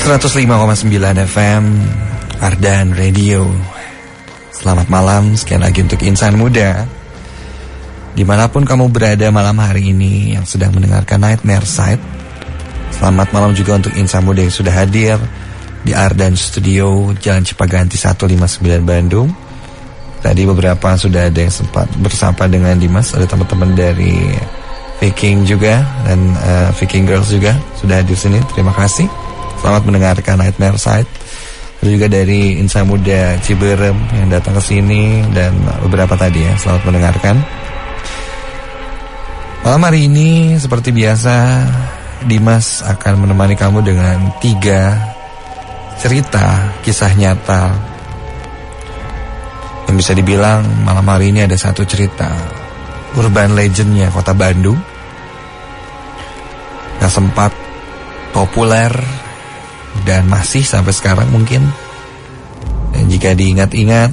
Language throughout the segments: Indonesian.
105,9 FM Ardan Radio. Selamat malam sekali lagi untuk insan muda dimanapun kamu berada malam hari ini yang sedang mendengarkan Nightmare Side. Selamat malam juga untuk insan muda yang sudah hadir di Ardan Studio, Jalan Cipaganti 159 Bandung. Tadi beberapa sudah ada yang sempat bersama dengan Dimas. Ada teman-teman dari Viking juga dan Viking Girls juga sudah hadir sini. Terima kasih. Selamat mendengarkan Nightmare Side. Ada juga dari insan muda Ciberem yang datang ke sini dan beberapa tadi ya. Selamat mendengarkan. Malam hari ini seperti biasa Dimas akan menemani kamu dengan 3 cerita kisah nyata. Yang bisa dibilang malam hari ini ada 1 cerita urban legendnya kota Bandung yang sempat populer dan masih sampai sekarang mungkin. Dan jika diingat-ingat,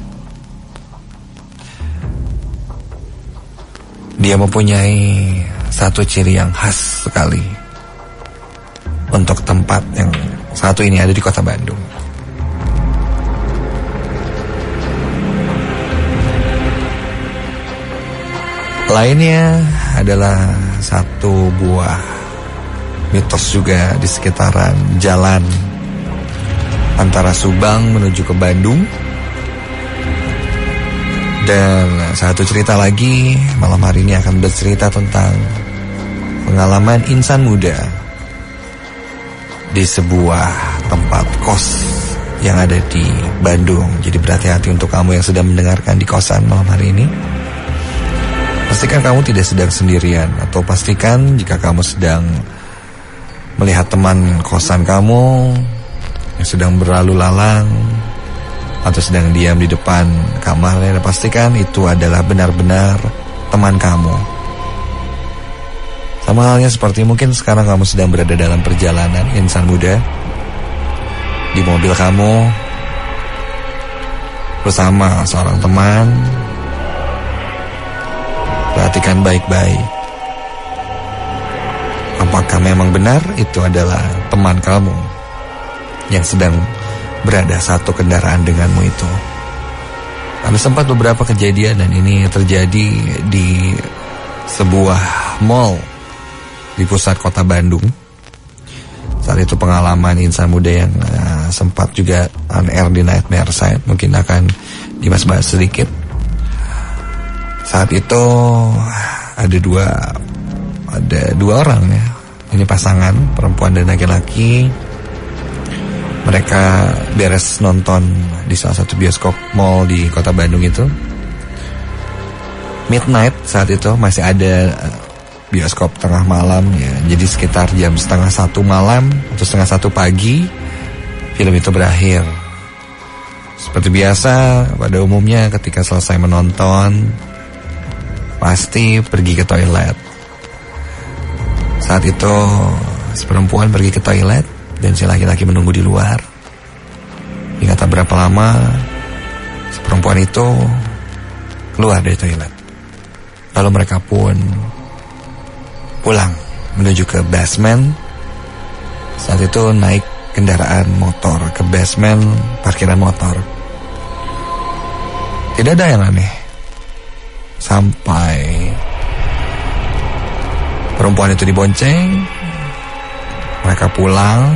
dia mempunyai 1 ciri yang khas sekali untuk tempat yang satu ini ada di kota Bandung. Lainnya adalah 1 buah mitos juga di sekitaran jalan antara Subang menuju ke Bandung. Dan 1 cerita lagi malam hari ini akan bercerita tentang pengalaman insan muda di sebuah tempat kos yang ada di Bandung. Jadi berhati-hati untuk kamu yang sedang mendengarkan di kosan malam hari ini. Pastikan kamu tidak sedang sendirian, atau pastikan jika kamu sedang melihat teman kosan kamu yang sedang berlalu lalang atau sedang diam di depan kamarnya, pastikan itu adalah benar-benar teman kamu. Sama halnya seperti mungkin sekarang kamu sedang berada dalam perjalanan insan muda di mobil kamu bersama seorang teman. Perhatikan baik-baik. Apakah memang benar itu adalah teman kamu yang sedang berada satu kendaraan denganmu itu? Ada sempat beberapa kejadian dan ini terjadi di sebuah mall di pusat kota Bandung. Saat itu pengalaman insan muda yang sempat juga on air di Nightmare Side mungkin akan Dimas bahas sedikit. Saat itu ada dua orang ya. Ini pasangan perempuan dan laki-laki. Mereka beres nonton di salah satu bioskop mall di kota Bandung itu. Midnight saat itu masih ada bioskop tengah malam ya. Jadi sekitar jam 12:30 malam atau 1:30 pagi film itu berakhir. Seperti biasa pada umumnya ketika selesai menonton pasti pergi ke toilet. Saat itu si perempuan pergi ke toilet dan si laki-laki menunggu di luar. Hingga tak berapa lama si perempuan itu keluar dari toilet. Lalu mereka pun pulang menuju ke basement. Saat itu naik kendaraan motor ke basement parkiran motor. Tidak ada yang aneh sampai perempuan itu dibonceng. Mereka pulang,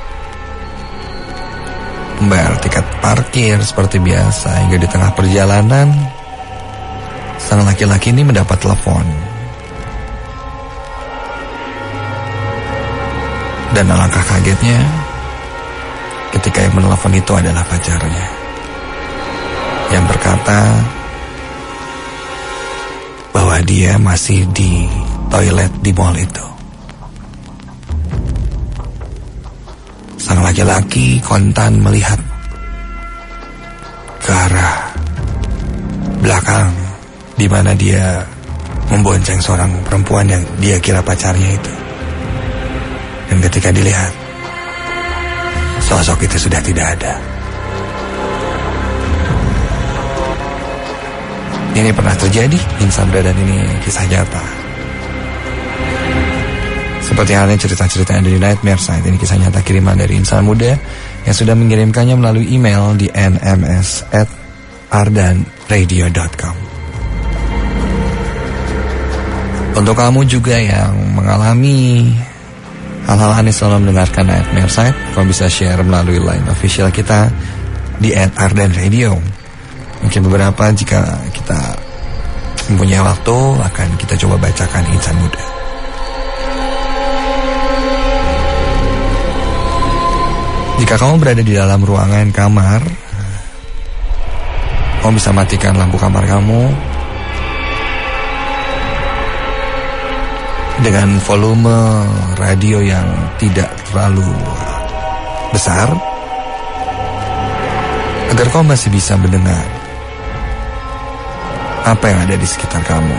membayar tiket parkir seperti biasa. Hingga di tengah perjalanan sang laki-laki ini mendapat telepon. Dan alangkah kagetnya ketika yang menelepon itu adalah pacarnya, yang berkata bahwa dia masih di toilet di mall itu. Sang laki-laki kontan melihat ke arah belakang di mana dia membonceng seorang perempuan yang dia kira pacarnya itu. Dan ketika dilihat, sosok itu sudah tidak ada. Ini pernah terjadi, insan muda, dan ini kisah nyata. Seperti halnya cerita-cerita yang ada di Nightmare Site, ini kisah nyata kiriman dari insan muda yang sudah mengirimkannya melalui email di nms@ardanradio.com. Untuk kamu juga yang mengalami hal-hal aneh selama mendengarkan Nightmare Site, kamu bisa share melalui line official kita di @ardanradio. Mungkin beberapa jika kita mempunyai waktu akan kita coba bacakan insan muda. Jika kamu berada di dalam ruangan kamar, kamu bisa matikan lampu kamar kamu dengan volume radio yang tidak terlalu besar agar kamu masih bisa mendengar apa yang ada di sekitar kamu.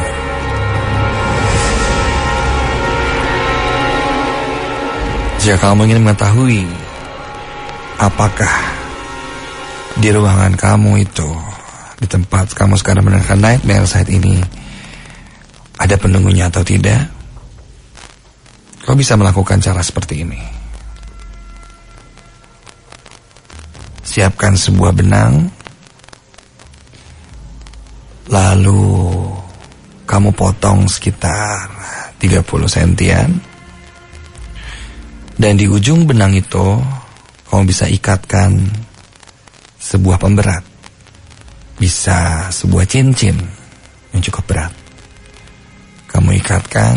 Jika kamu ingin mengetahui apakah di ruangan kamu itu, di tempat kamu sekarang mendengarkan Nightmare Site ini, ada penunggunya atau tidak, kau bisa melakukan cara seperti ini. Siapkan sebuah benang, lalu kamu potong sekitar 30 sentian, dan di ujung benang itu kamu bisa ikatkan sebuah pemberat. Bisa sebuah cincin yang cukup berat. Kamu ikatkan,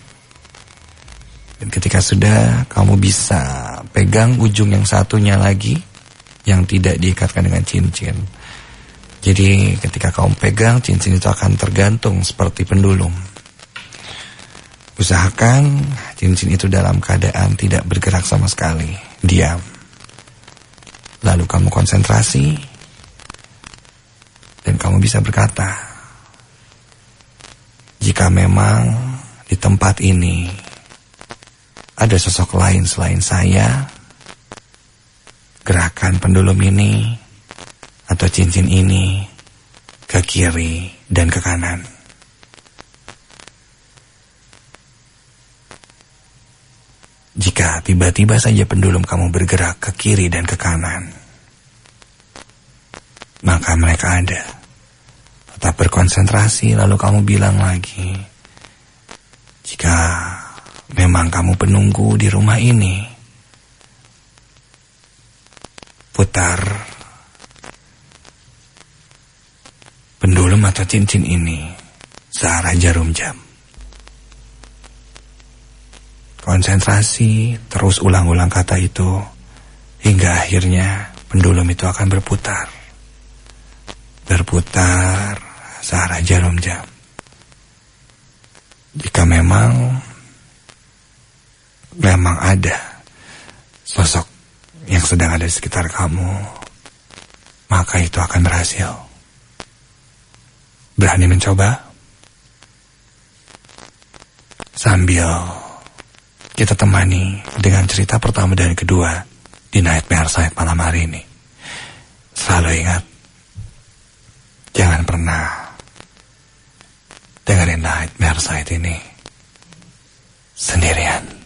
dan ketika sudah, kamu bisa pegang ujung yang satunya lagi yang tidak diikatkan dengan cincin. Jadi ketika kamu pegang, cincin itu akan tergantung seperti pendulum. Usahakan cincin itu dalam keadaan tidak bergerak sama sekali, diam. Lalu kamu konsentrasi, dan kamu bisa berkata, jika memang di tempat ini ada sosok lain selain saya, gerakan pendulum ini atau cincin ini ke kiri dan ke kanan. Jika tiba-tiba saja pendulum kamu bergerak ke kiri dan ke kanan, maka mereka ada. Tetap berkonsentrasi, lalu kamu bilang lagi, jika memang kamu penunggu di rumah ini, putar pendulum atau cincin ini searah jarum jam. Konsentrasi, terus ulang-ulang kata itu, hingga akhirnya pendulum itu akan berputar. Berputar searah jarum jam. Jika memang ada sosok yang sedang ada di sekitar kamu, maka itu akan berhasil. Berani mencoba? Sambil kita temani dengan cerita pertama dan kedua di Nightmare Site malam hari ini. Selalu ingat, jangan pernah dengerin Nightmare Site ini sendirian.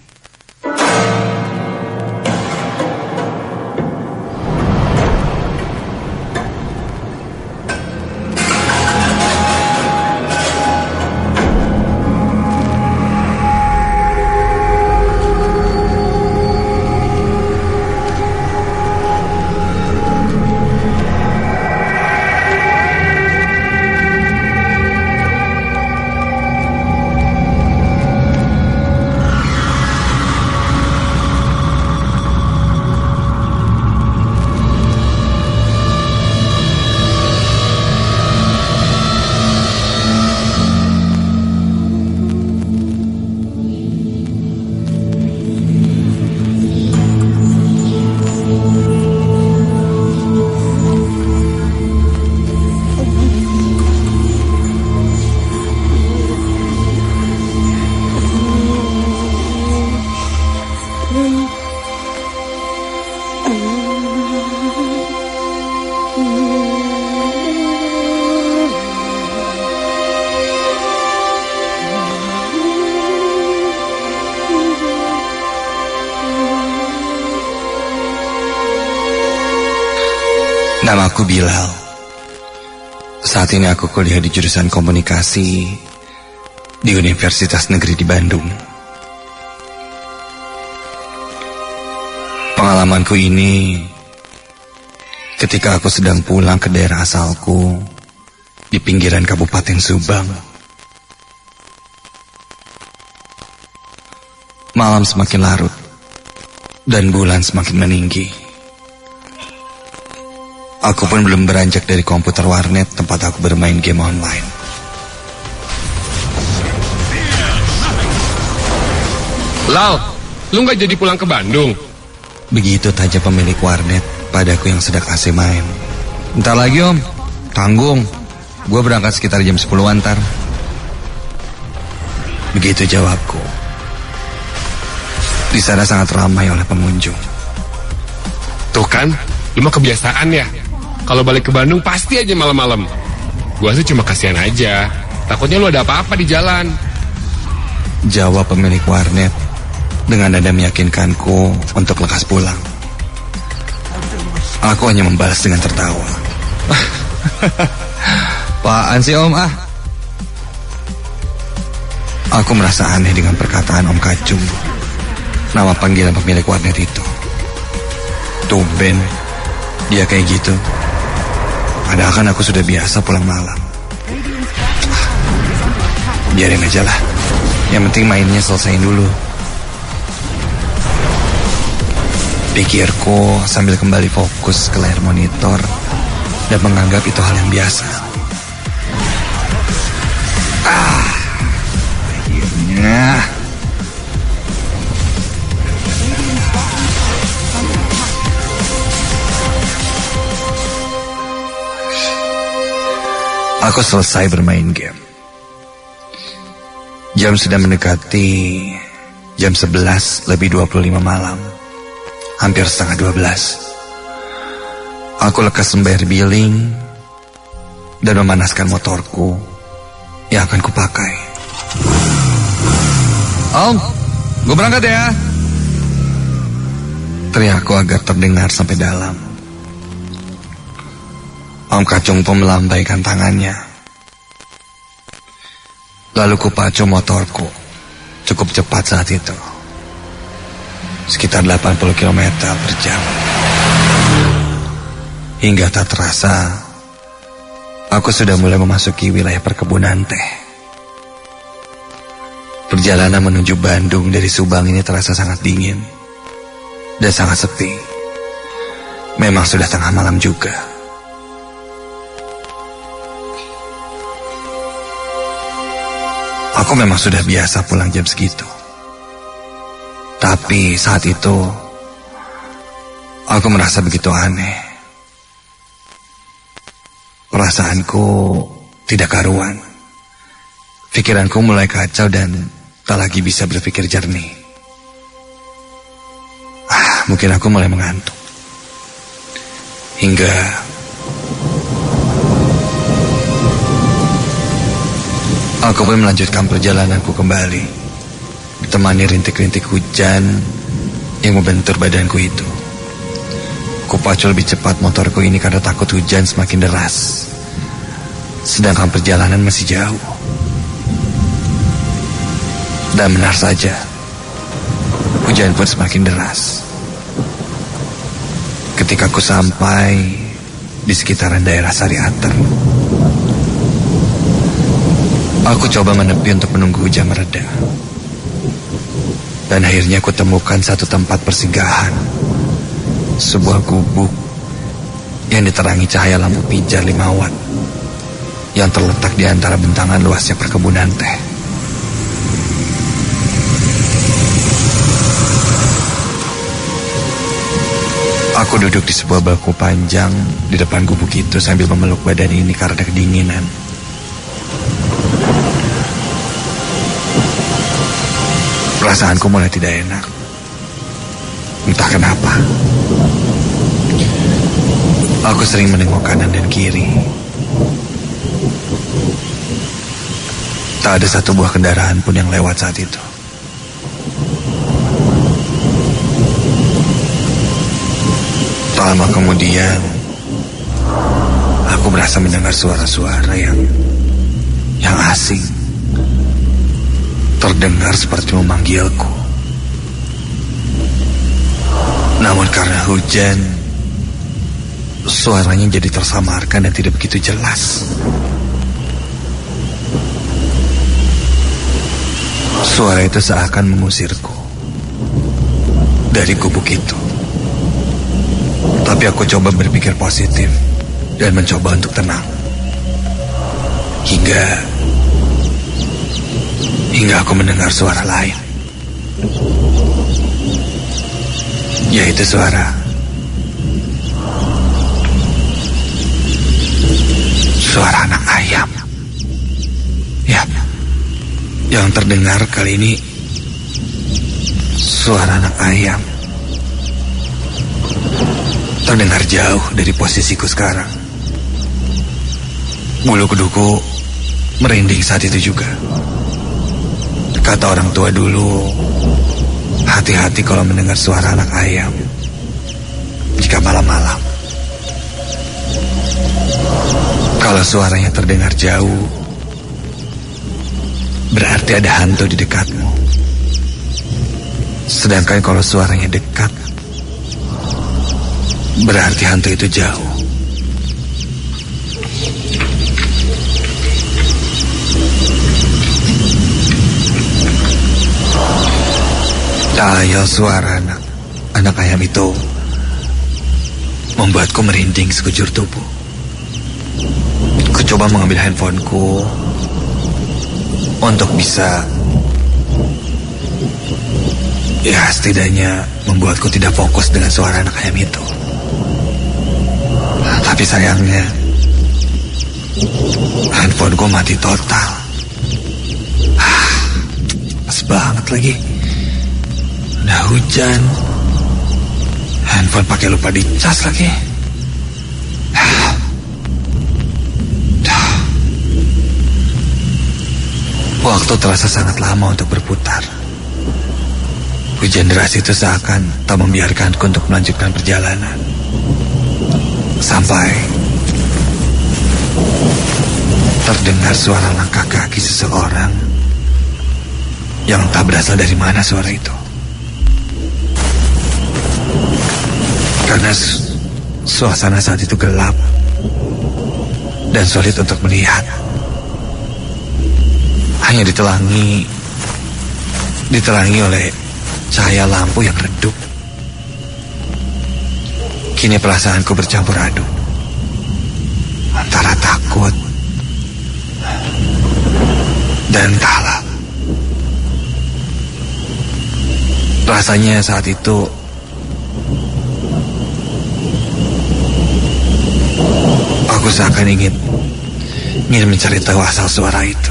Nama aku Bilal. Saat ini aku kuliah di jurusan komunikasi di Universitas Negeri di Bandung. Pengalamanku ini ketika aku sedang pulang ke daerah asalku di pinggiran Kabupaten Subang. Malam semakin larut dan bulan semakin meninggi. Aku pun belum beranjak dari komputer warnet tempat aku bermain game online. Lal, lu gak jadi pulang ke Bandung? Begitu tanya pemilik warnet padaku yang sedang asik main. Entar lagi om, tanggung. Gue berangkat sekitar jam 10-an ntar. Begitu jawabku. Di sana sangat ramai oleh pengunjung. Tuh kan, lu mah kebiasaan ya. Kalau balik ke Bandung pasti aja malam-malam. Gua sih cuma kasihan aja. Takutnya lu ada apa-apa di jalan. Jawab pemilik warnet dengan nada meyakinkanku untuk lekas pulang. Aku hanya membalas dengan tertawa. Apaan sih om ah? Aku merasa aneh dengan perkataan Om Kacung, nama panggilan pemilik warnet itu. Tumben dia kayak gitu. Padahal kan aku sudah biasa pulang malam. Biarin aja lah. Yang penting mainnya selesaiin dulu, pikirku sambil kembali fokus ke layar monitor dan menganggap itu hal yang biasa. Akhirnya aku selesai bermain game. Jam sudah mendekati jam 11 lebih 25 malam. Hampir setengah 12. Aku lekas membayar billing dan memanaskan motorku yang akan kupakai. Om, gue berangkat ya. Teriakku agar terdengar sampai dalam. Om Kacung pun melambaikan tangannya. Lalu kupacu motorku cukup cepat saat itu. Sekitar 80 km per jam. Hingga tak terasa aku sudah mulai memasuki wilayah perkebunan teh. Perjalanan menuju Bandung dari Subang ini terasa sangat dingin dan sangat sepi. Memang sudah tengah malam juga. Aku memang sudah biasa pulang jam segitu. Tapi saat itu aku merasa begitu aneh. Perasaanku tidak karuan. Pikiranku mulai kacau dan tak lagi bisa berpikir jernih. Mungkin aku mulai mengantuk. Hingga aku pun melanjutkan perjalananku kembali, ditemani rintik-rintik hujan yang membentur badanku itu. Kupacu lebih cepat motorku ini karena takut hujan semakin deras. Sedangkan perjalanan masih jauh. Dan benar saja, hujan pun semakin deras. Ketika ku sampai di sekitaran daerah Sariater, aku coba menepi untuk menunggu hujan mereda. Dan akhirnya aku temukan satu tempat persinggahan. Sebuah gubuk yang diterangi cahaya lampu pijar 5 watt yang terletak di antara bentangan luasnya perkebunan teh. Aku duduk di sebuah bangku panjang di depan gubuk itu sambil memeluk badan ini karena kedinginan. Perasaanku mulai tidak enak. Entah kenapa. Aku sering menengok kanan dan kiri. Tak ada satu buah kendaraan pun yang lewat saat itu. Tak lama kemudian, Aku merasa mendengar suara-suara yang asing. Terdengar seperti memanggilku. Namun karena hujan, suaranya jadi tersamarkan dan tidak begitu jelas. Suara itu seakan mengusirku dari gubuk itu. Tapi aku coba berpikir positif dan mencoba untuk tenang. Hingga aku mendengar suara lain. Yaitu suara anak ayam. Ya, yang terdengar kali ini suara anak ayam. Terdengar jauh dari posisiku sekarang. Bulu kuduku merinding saat itu juga. Kata orang tua dulu, hati-hati kalau mendengar suara anak ayam jika malam-malam. Kalau suaranya terdengar jauh, berarti ada hantu di dekatmu. Sedangkan kalau suaranya dekat, berarti hantu itu jauh. Tayal suara anak ayam itu membuatku merinding sekujur tubuh. Ku coba mengambil handphoneku untuk bisa, ya setidaknya membuatku tidak fokus dengan suara anak ayam itu. Tapi sayangnya handphoneku mati total. Pas banget lagi. Udah hujan, handphone pakai lupa dicas lagi. Waktu terasa sangat lama untuk berputar. Hujan deras itu seakan tak membiarkanku untuk melanjutkan perjalanan. Sampai terdengar suara langkah kaki seseorang yang tak berasal dari mana suara itu. Karena suasana saat itu gelap dan sulit untuk melihat. Hanya diterangi oleh cahaya lampu yang redup. Kini perasaanku bercampur aduk antara takut dan entahlah. Rasanya saat itu aku seakan ingin mencari tahu asal suara itu.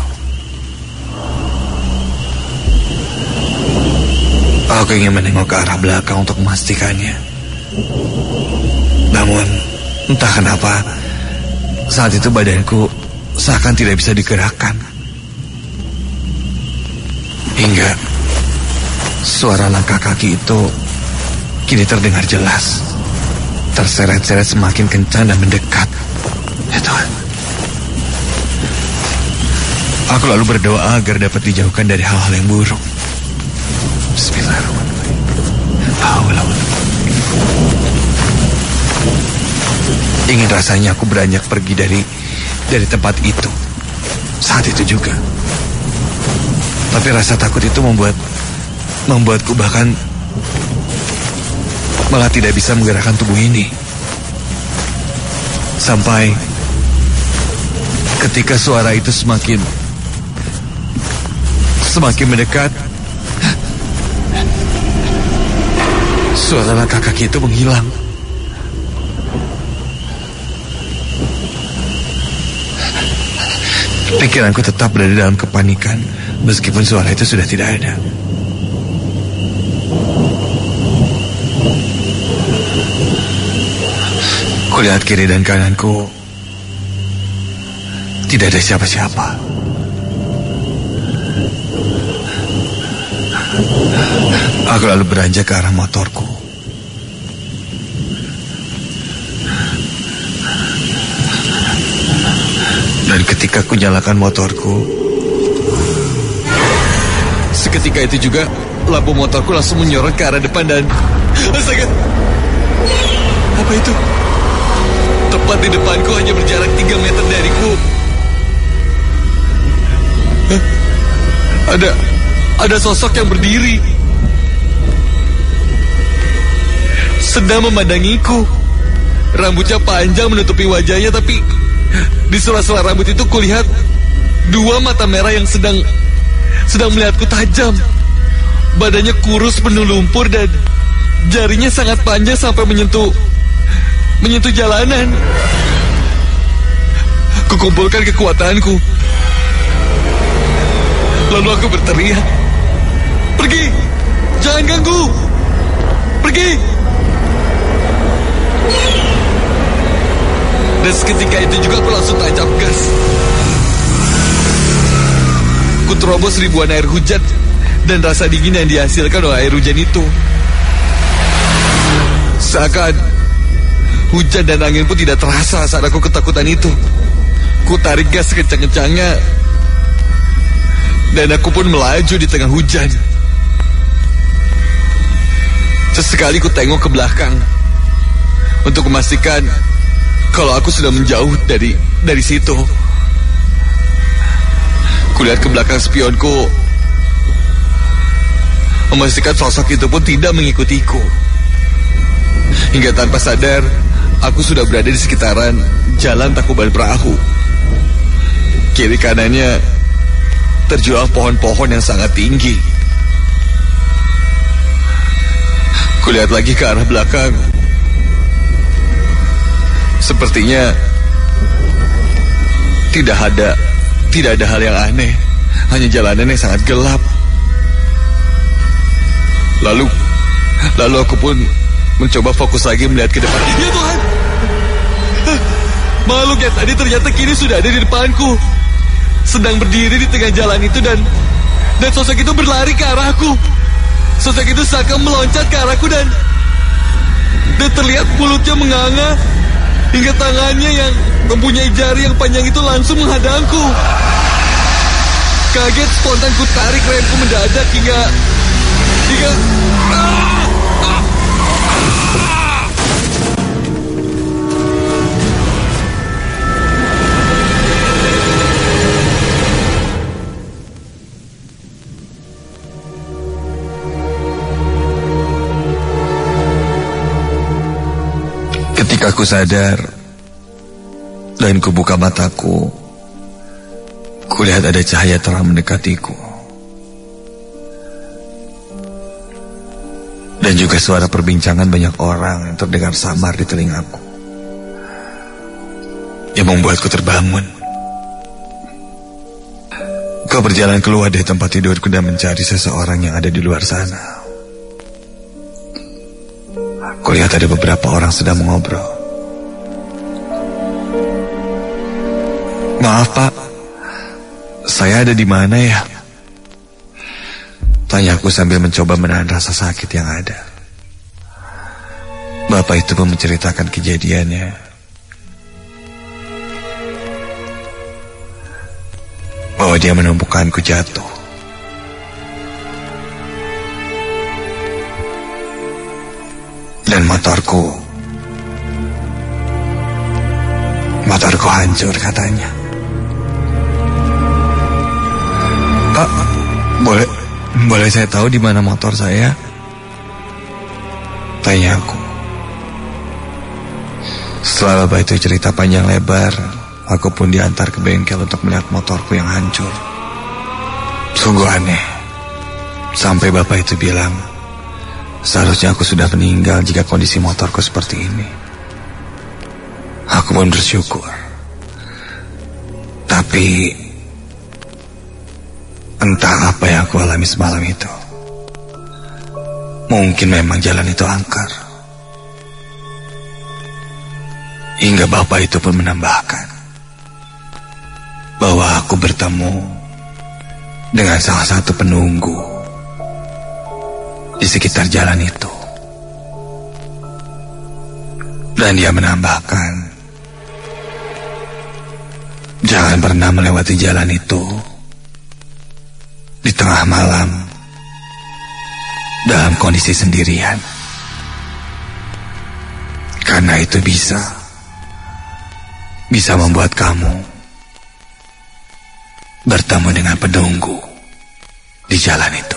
Aku ingin menengok ke arah belakang untuk memastikannya. Namun entah kenapa saat itu badanku seakan tidak bisa digerakkan. Hingga suara langkah kaki itu kini terdengar jelas, terseret-seret semakin kencang dan mendekat. Ya Tuhan. Aku lalu berdoa agar dapat dijauhkan dari hal-hal yang buruk. Bismillahirrahmanirrahim. Ingin rasanya aku beranjak pergi dari tempat itu saat itu juga. Tapi rasa takut itu membuatku bahkan malah tidak bisa menggerakkan tubuh ini. Sampai ketika suara itu semakin mendekat, suara langkah kaki itu menghilang. Pikiranku tetap berada dalam kepanikan meskipun suara itu sudah tidak ada. Kulihat kiri dan kananku, tidak ada siapa-siapa. Aku lalu beranjak ke arah motorku. Ketika ku nyalakan motorku, seketika itu juga lampu motorku langsung menyorot ke arah depan dan... Astaga! Apa itu? Tepat di depanku, hanya berjarak 3 meter dariku. Ada sosok yang berdiri, sedang memandangiku. Rambutnya panjang menutupi wajahnya, tapi di sela-sela rambut itu kulihat 2 mata merah yang sedang melihatku tajam. Badannya kurus penuh lumpur dan jarinya sangat panjang sampai menyentuh jalanan. Kukumpulkan kekuatanku, lalu aku berteriak, "Pergi! Jangan ganggu! Pergi!" Dan seketika itu juga aku langsung tancap gas. Ku terobos ribuan air hujan dan rasa dingin yang dihasilkan oleh air hujan itu. Seakan hujan dan angin pun tidak terasa saat aku ketakutan itu. Ku tarik gas kencang-kencangnya dan aku pun melaju di tengah hujan. Sesekali ku tengok ke belakang untuk memastikan kalau aku sudah menjauh dari situ. Kulihat ke belakang spionku, memastikan sosok itu pun tidak mengikutiku. Hingga tanpa sadar, aku sudah berada di sekitaran jalan Tacubaya Perahu. Kiri kanannya terjual pohon-pohon yang sangat tinggi. Kulihat lagi ke arah belakang. Sepertinya tidak ada hal yang aneh, hanya jalanan yang sangat gelap. Lalu aku pun mencoba fokus lagi melihat ke depan. Ya Tuhan! Makhluk yang tadi ternyata kini sudah ada di depanku, sedang berdiri di tengah jalan itu dan sosok itu berlari ke arahku. Sosok itu seakan meloncat ke arahku dan terlihat mulutnya menganga hingga tangannya yang mempunyai jari yang panjang itu langsung menghadangku. Kaget, spontan ku tarik remku mendadak hingga ketika aku sadar dan kubuka mataku, kulihat ada cahaya terang mendekatiku. Dan juga suara perbincangan banyak orang yang terdengar samar di telingaku, yang membuatku terbangun. Kau berjalan keluar dari tempat tidurku dan mencari seseorang yang ada di luar sana. Kulihat ada beberapa orang sedang mengobrol. "Maaf Pak, saya ada di mana ya?" Tanyaku sambil mencoba menahan rasa sakit yang ada. Bapak itu pun menceritakan kejadiannya. Bahwa dia menemukanku jatuh. Dan motorku hancur katanya. "Pak, boleh saya tahu di mana motor saya?" tanya aku. Setelah bapak itu cerita panjang lebar, aku pun diantar ke bengkel untuk melihat motorku yang hancur. Sungguh aneh. Sampai bapak itu bilang, seharusnya aku sudah meninggal jika kondisi motorku seperti ini. Aku pun bersyukur. Tapi entah apa yang aku alami semalam itu. Mungkin memang jalan itu angker. Hingga bapak itu pun menambahkan bahwa aku bertemu dengan salah satu penunggu di sekitar jalan itu. Dan dia menambahkan Jangan pernah melewati jalan itu di tengah malam dalam kondisi sendirian. Karena itu bisa membuat kamu bertemu dengan penunggu di jalan itu.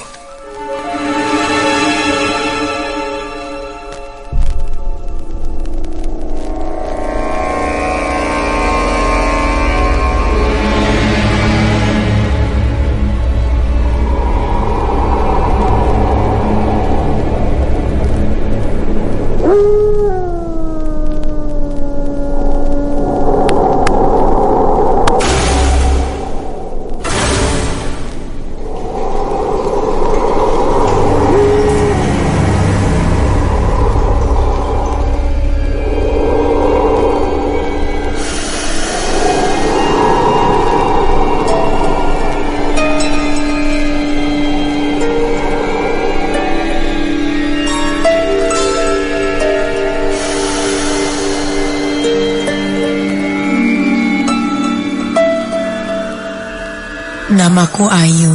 Namaku Ayu.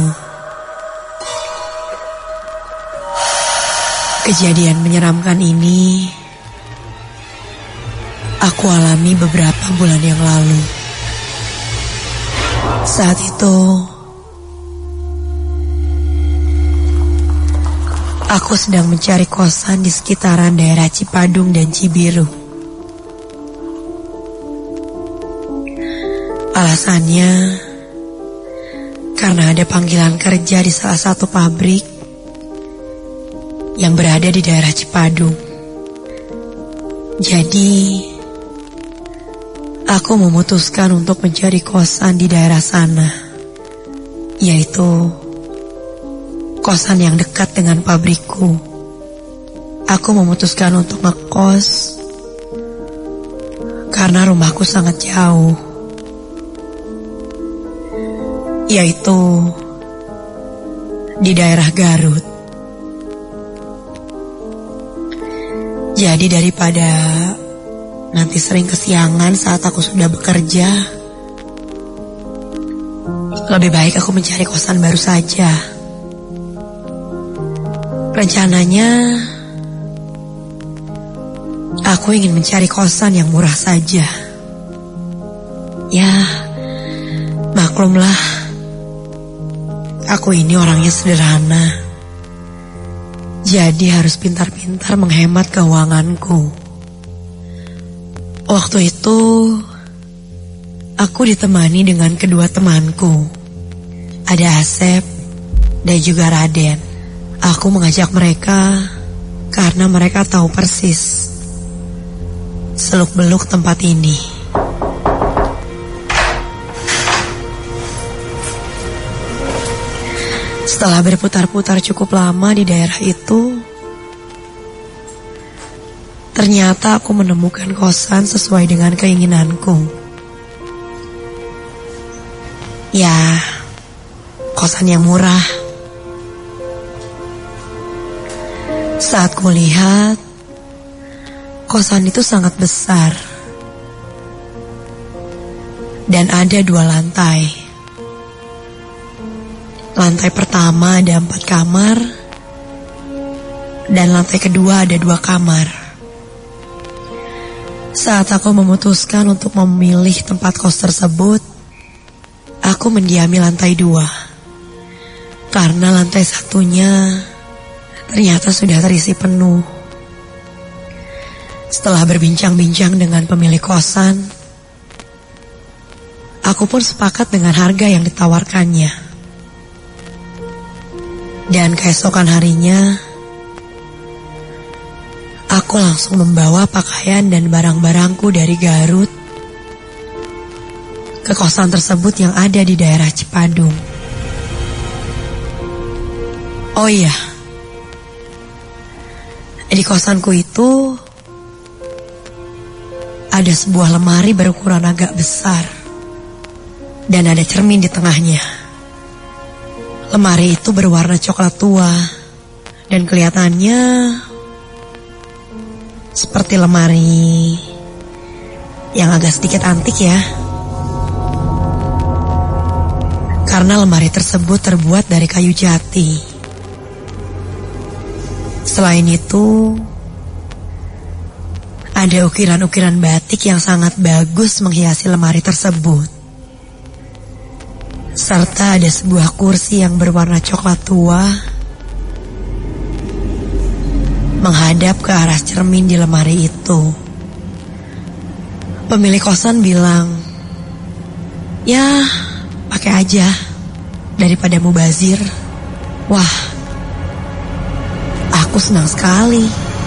Kejadian menyeramkan ini aku alami beberapa bulan yang lalu. Saat itu aku sedang mencari kosan di sekitaran daerah Cipadung dan Cibiru. Alasannya karena ada panggilan kerja di salah satu pabrik yang berada di daerah Cipadung. Jadi, aku memutuskan untuk mencari kosan di daerah sana, yaitu kosan yang dekat dengan pabrikku. Aku memutuskan untuk ngekos karena rumahku sangat jauh, yaitu di daerah Garut. Jadi daripada nanti sering kesiangan saat aku sudah bekerja, lebih baik aku mencari kosan baru saja. Rencananya aku ingin mencari kosan yang murah saja. Ya, maklumlah, aku ini orangnya sederhana, jadi harus pintar-pintar menghemat keuanganku. Waktu itu, aku ditemani dengan kedua temanku. Ada Asep dan juga Raden. Aku mengajak mereka karena mereka tahu persis seluk-beluk tempat ini. Setelah berputar-putar cukup lama di daerah itu, ternyata aku menemukan kosan sesuai dengan keinginanku. Ya, kosan yang murah. Saat kulihat, kosan itu sangat besar dan ada 2 lantai. Lantai pertama ada 4 kamar, dan lantai kedua ada 2 kamar. Saat aku memutuskan untuk memilih tempat kos tersebut, aku mendiami lantai 2, karena lantai satunya ternyata sudah terisi penuh. Setelah berbincang-bincang dengan pemilik kosan, aku pun sepakat dengan harga yang ditawarkannya. Dan keesokan harinya, aku langsung membawa pakaian dan barang-barangku dari Garut ke kosan tersebut yang ada di daerah Cipadung. Oh iya, di kosanku itu ada sebuah lemari berukuran agak besar dan ada cermin di tengahnya. Lemari itu berwarna coklat tua dan kelihatannya seperti lemari yang agak sedikit antik ya. Karena lemari tersebut terbuat dari kayu jati. Selain itu, ada ukiran-ukiran batik yang sangat bagus menghiasi lemari tersebut. Serta ada sebuah kursi yang berwarna coklat tua menghadap ke arah cermin di lemari itu. Pemilik kosan bilang, "Ya, pakai aja daripada mubazir." Wah, aku senang sekali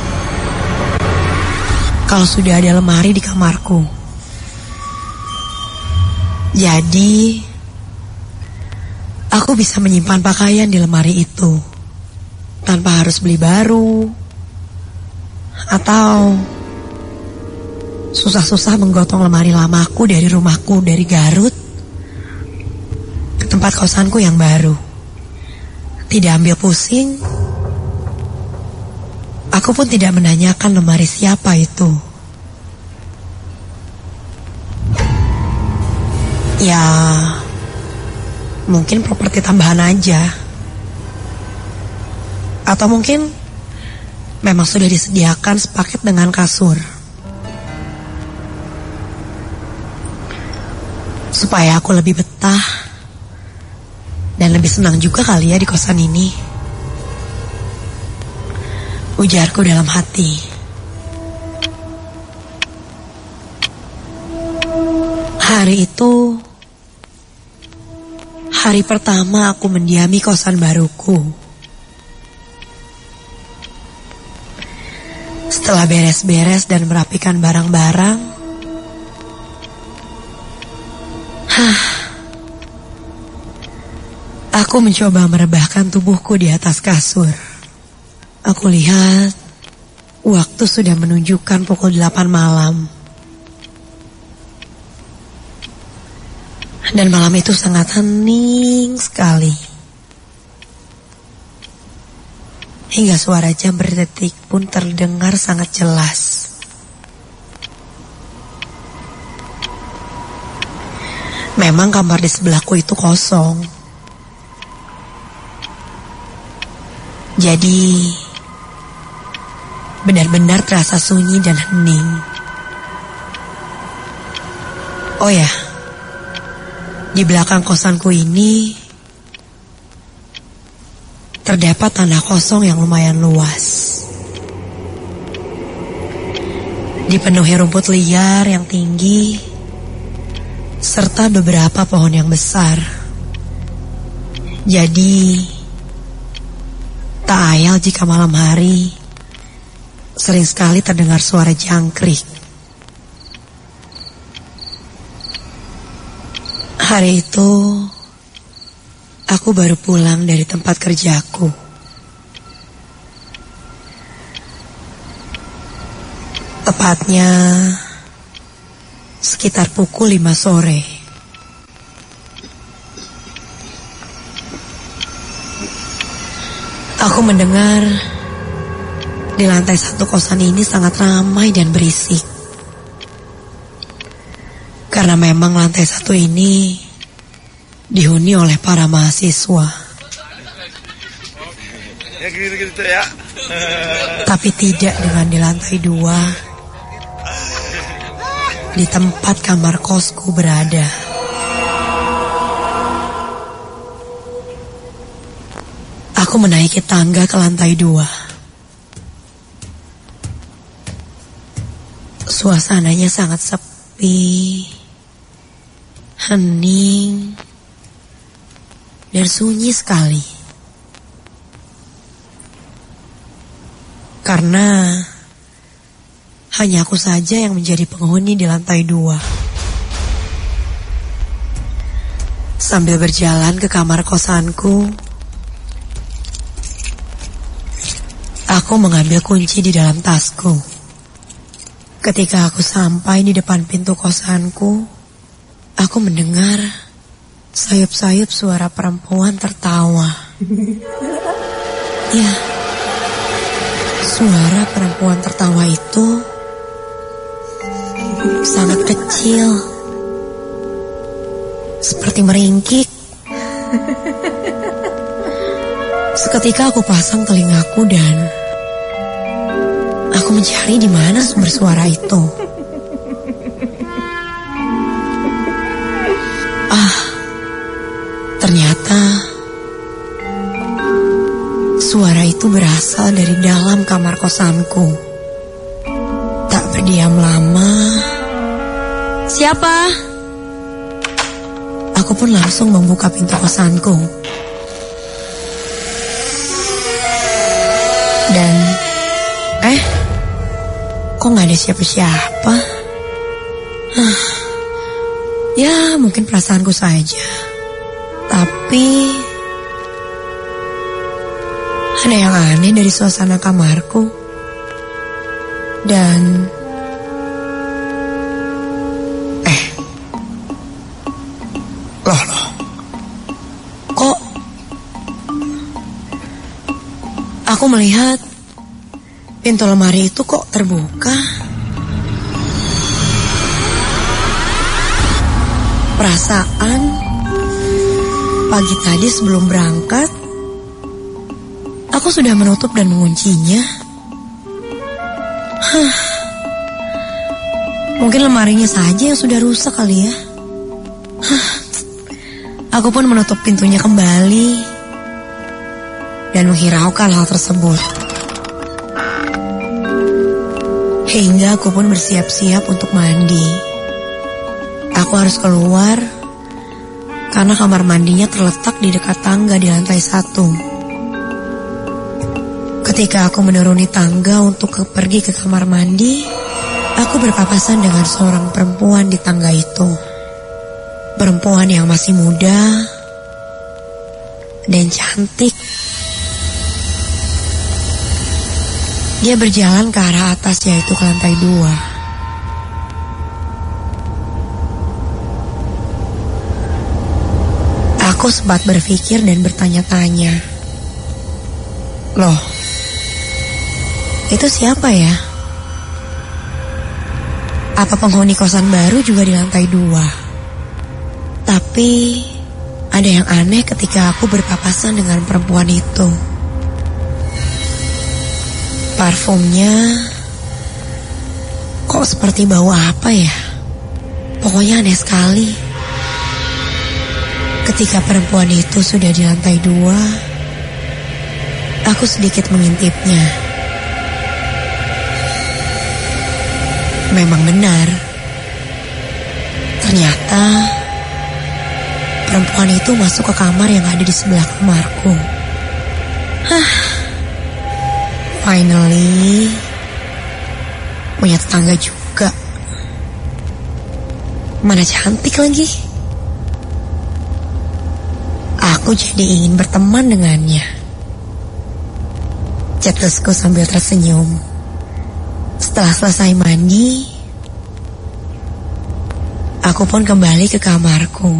kalau sudah ada lemari di kamarku. Jadi, aku bisa menyimpan pakaian di lemari itu tanpa harus beli baru atau susah-susah menggotong lemari lamaku dari rumahku dari Garut ke tempat kosanku yang baru. Tidak ambil pusing. Aku pun tidak menanyakan lemari siapa itu. Ya, mungkin properti tambahan aja. Atau mungkin memang sudah disediakan sepaket dengan kasur. Supaya aku lebih betah dan lebih senang juga kali ya di kosan ini. Ujarku dalam hati. Hari itu hari pertama aku mendiami kosan baruku. Setelah beres-beres dan merapikan barang-barang, aku mencoba merebahkan tubuhku di atas kasur. Aku lihat waktu sudah menunjukkan pukul 8 malam. Dan malam itu sangat hening sekali. Hingga suara jam berdetik pun terdengar sangat jelas. Memang kamar di sebelahku itu kosong. Jadi benar-benar terasa sunyi dan hening. Oh ya, di belakang kosanku ini terdapat tanah kosong yang lumayan luas. Dipenuhi rumput liar yang tinggi, serta beberapa pohon yang besar. Jadi, tak ayal jika malam hari sering sekali terdengar suara jangkrik. Hari itu aku baru pulang dari tempat kerjaku. Tepatnya sekitar pukul 5 sore. Aku mendengar di lantai 1 kosan ini sangat ramai dan berisik. Karena memang lantai 1 ini dihuni oleh para mahasiswa. Ya gitu ya. Tapi tidak dengan di lantai 2, di tempat kamar kosku berada. Aku menaiki tangga ke lantai 2. Suasananya sangat sepi, hening, dan sunyi sekali. Karena hanya aku saja yang menjadi penghuni di lantai 2. Sambil berjalan ke kamar kosanku, aku mengambil kunci di dalam tasku. Ketika aku sampai di depan pintu kosanku, aku mendengar sayup-sayup suara perempuan tertawa. Ya, suara perempuan tertawa itu sangat kecil, seperti meringkik. Seketika aku pasang telingaku dan aku mencari di mana sumber suara itu. Ternyata suara itu berasal dari dalam kamar kosanku. Tak berdiam lama, "Siapa?" Aku pun langsung membuka pintu kosanku. Dan kok gak ada siapa-siapa? Ya mungkin perasaanku saja. Tapi ada yang aneh dari suasana kamarku. Dan Loh kok aku melihat pintu lemari itu kok terbuka. Perasaan pagi tadi sebelum berangkat aku sudah menutup dan menguncinya. Mungkin lemarinya saja yang sudah rusak kali ya. Aku pun menutup pintunya kembali dan menghiraukan hal tersebut. Hingga aku pun bersiap-siap untuk mandi. Aku harus keluar karena kamar mandinya terletak di dekat tangga di lantai 1. Ketika aku menuruni tangga untuk pergi ke kamar mandi, aku berpapasan dengan seorang perempuan di tangga itu. Perempuan yang masih muda dan cantik. Dia berjalan ke arah atas, yaitu ke lantai 2. Aku sempat berpikir dan bertanya-tanya. Loh, itu siapa ya? Apa penghuni kosan baru juga di lantai 2? Tapi ada yang aneh ketika aku berpapasan dengan perempuan itu. Parfumnya kok seperti bau apa ya? Pokoknya aneh sekali. Ketika perempuan itu sudah di lantai 2, aku sedikit mengintipnya. Memang benar. Ternyata perempuan itu masuk ke kamar yang ada di sebelah kamarku. Finally, punya tetangga juga. Mana cantik lagi. Aku jadi ingin berteman dengannya. Cetusku sambil tersenyum. Setelah selesai mandi, aku pun kembali ke kamarku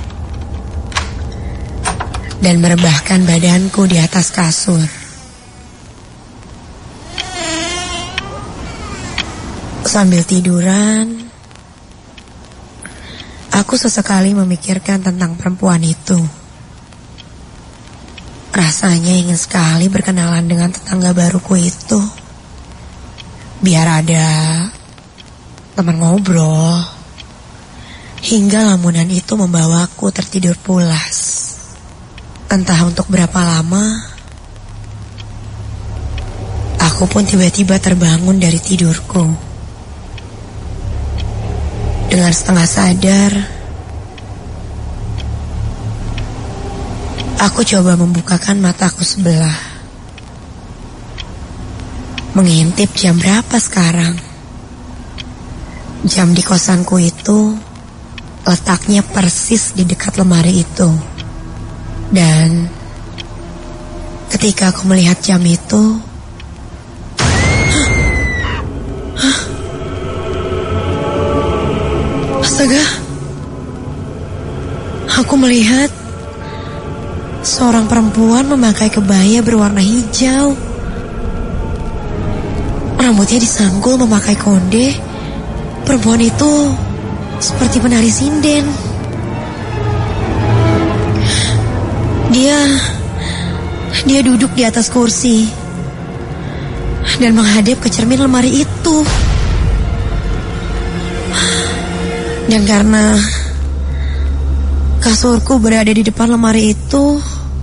dan merebahkan badanku di atas kasur. Sambil tiduran, aku sesekali memikirkan tentang perempuan itu. Rasanya ingin sekali berkenalan dengan tetangga baruku itu. Biar ada teman ngobrol. Hingga lamunan itu membawaku tertidur pulas. Entah untuk berapa lama, aku pun tiba-tiba terbangun dari tidurku. Dengan setengah sadar, aku coba membukakan mataku sebelah. Mengintip jam berapa sekarang. Jam di kosanku itu letaknya persis di dekat lemari itu. Dan ketika aku melihat jam itu, astaga, aku melihat seorang perempuan memakai kebaya berwarna hijau. Rambutnya disanggul memakai konde. Perempuan itu seperti penari sinden. Dia duduk di atas kursi dan menghadap ke cermin lemari itu. Dan karena kasurku berada di depan lemari itu,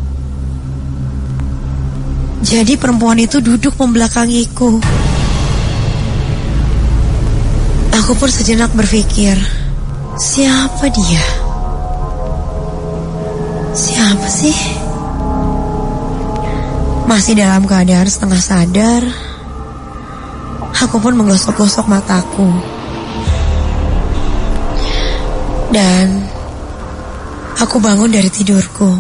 jadi perempuan itu duduk membelakangiku. Aku pun sejenak berpikir, siapa dia? Siapa sih? Masih dalam keadaan setengah sadar, aku pun menggosok-gosok mataku. Dan aku bangun dari tidurku.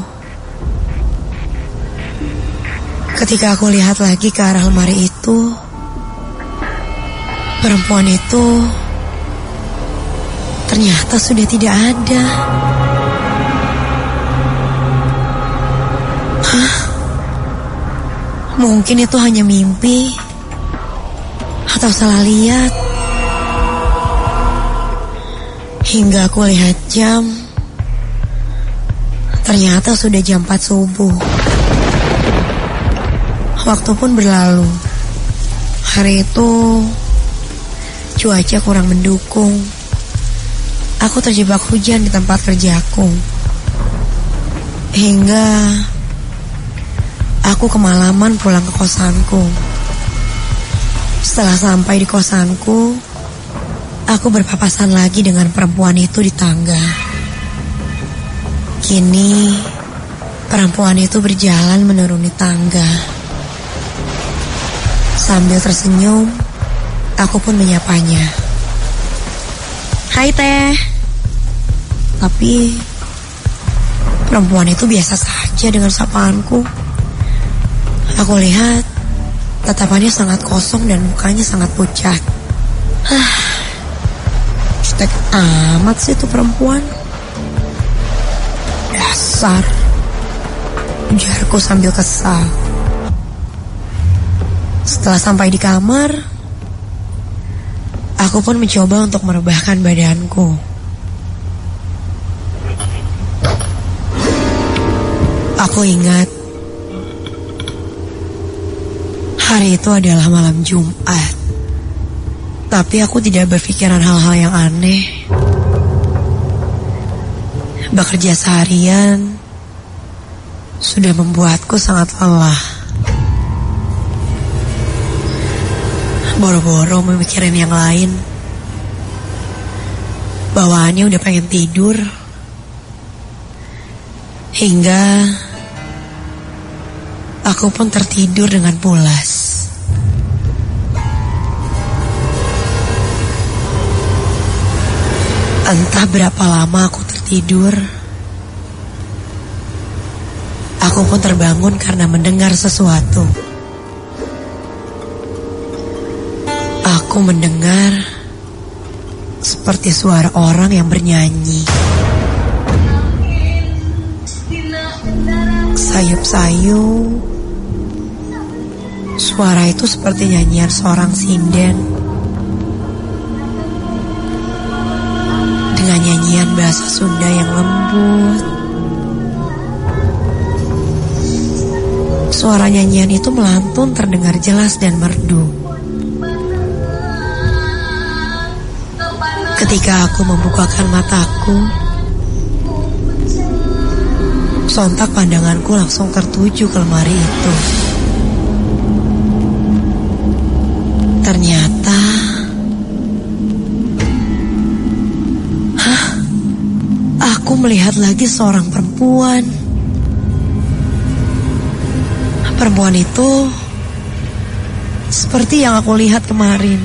Ketika aku lihat lagi ke arah lemari itu, perempuan itu ternyata sudah tidak ada. Hah? Mungkin itu hanya mimpi atau salah lihat. Hingga aku lihat jam, ternyata sudah jam 4 subuh. Waktu pun berlalu. Hari itu cuaca kurang mendukung. Aku terjebak hujan di tempat kerjaku. Hingga aku kemalaman pulang ke kosanku. Setelah sampai di kosanku, aku berpapasan lagi dengan perempuan itu di tangga. Kini perempuan itu berjalan menuruni tangga. Sambil tersenyum, aku pun menyapanya. Hai Teh. Tapi perempuan itu biasa saja dengan sapaanku. Aku lihat tatapannya sangat kosong dan mukanya sangat pucat. Jutek amat sih itu perempuan. Dasar, ujarku sambil kesal. Setelah sampai di kamar, aku pun mencoba untuk merebahkan badanku. Aku ingat hari itu adalah malam Jumat. Tapi aku tidak berpikiran hal-hal yang aneh. Bekerja seharian sudah membuatku sangat lelah. Boro-boro memikirin yang lain. Bawaannya udah pengen tidur. Hingga aku pun tertidur dengan pulas. Entah berapa lama aku tertidur. Aku pun terbangun karena mendengar sesuatu. Aku mendengar seperti suara orang yang bernyanyi. Sayup-sayup. Suara itu seperti nyanyian seorang sinden. Dengan nyanyian bahasa Sunda yang lembut. Suara nyanyian itu melantun terdengar jelas dan merdu. Ketika aku membukakan mataku, sontak pandanganku langsung tertuju ke lemari itu. Ternyata aku melihat lagi seorang perempuan. Perempuan itu seperti yang aku lihat kemarin.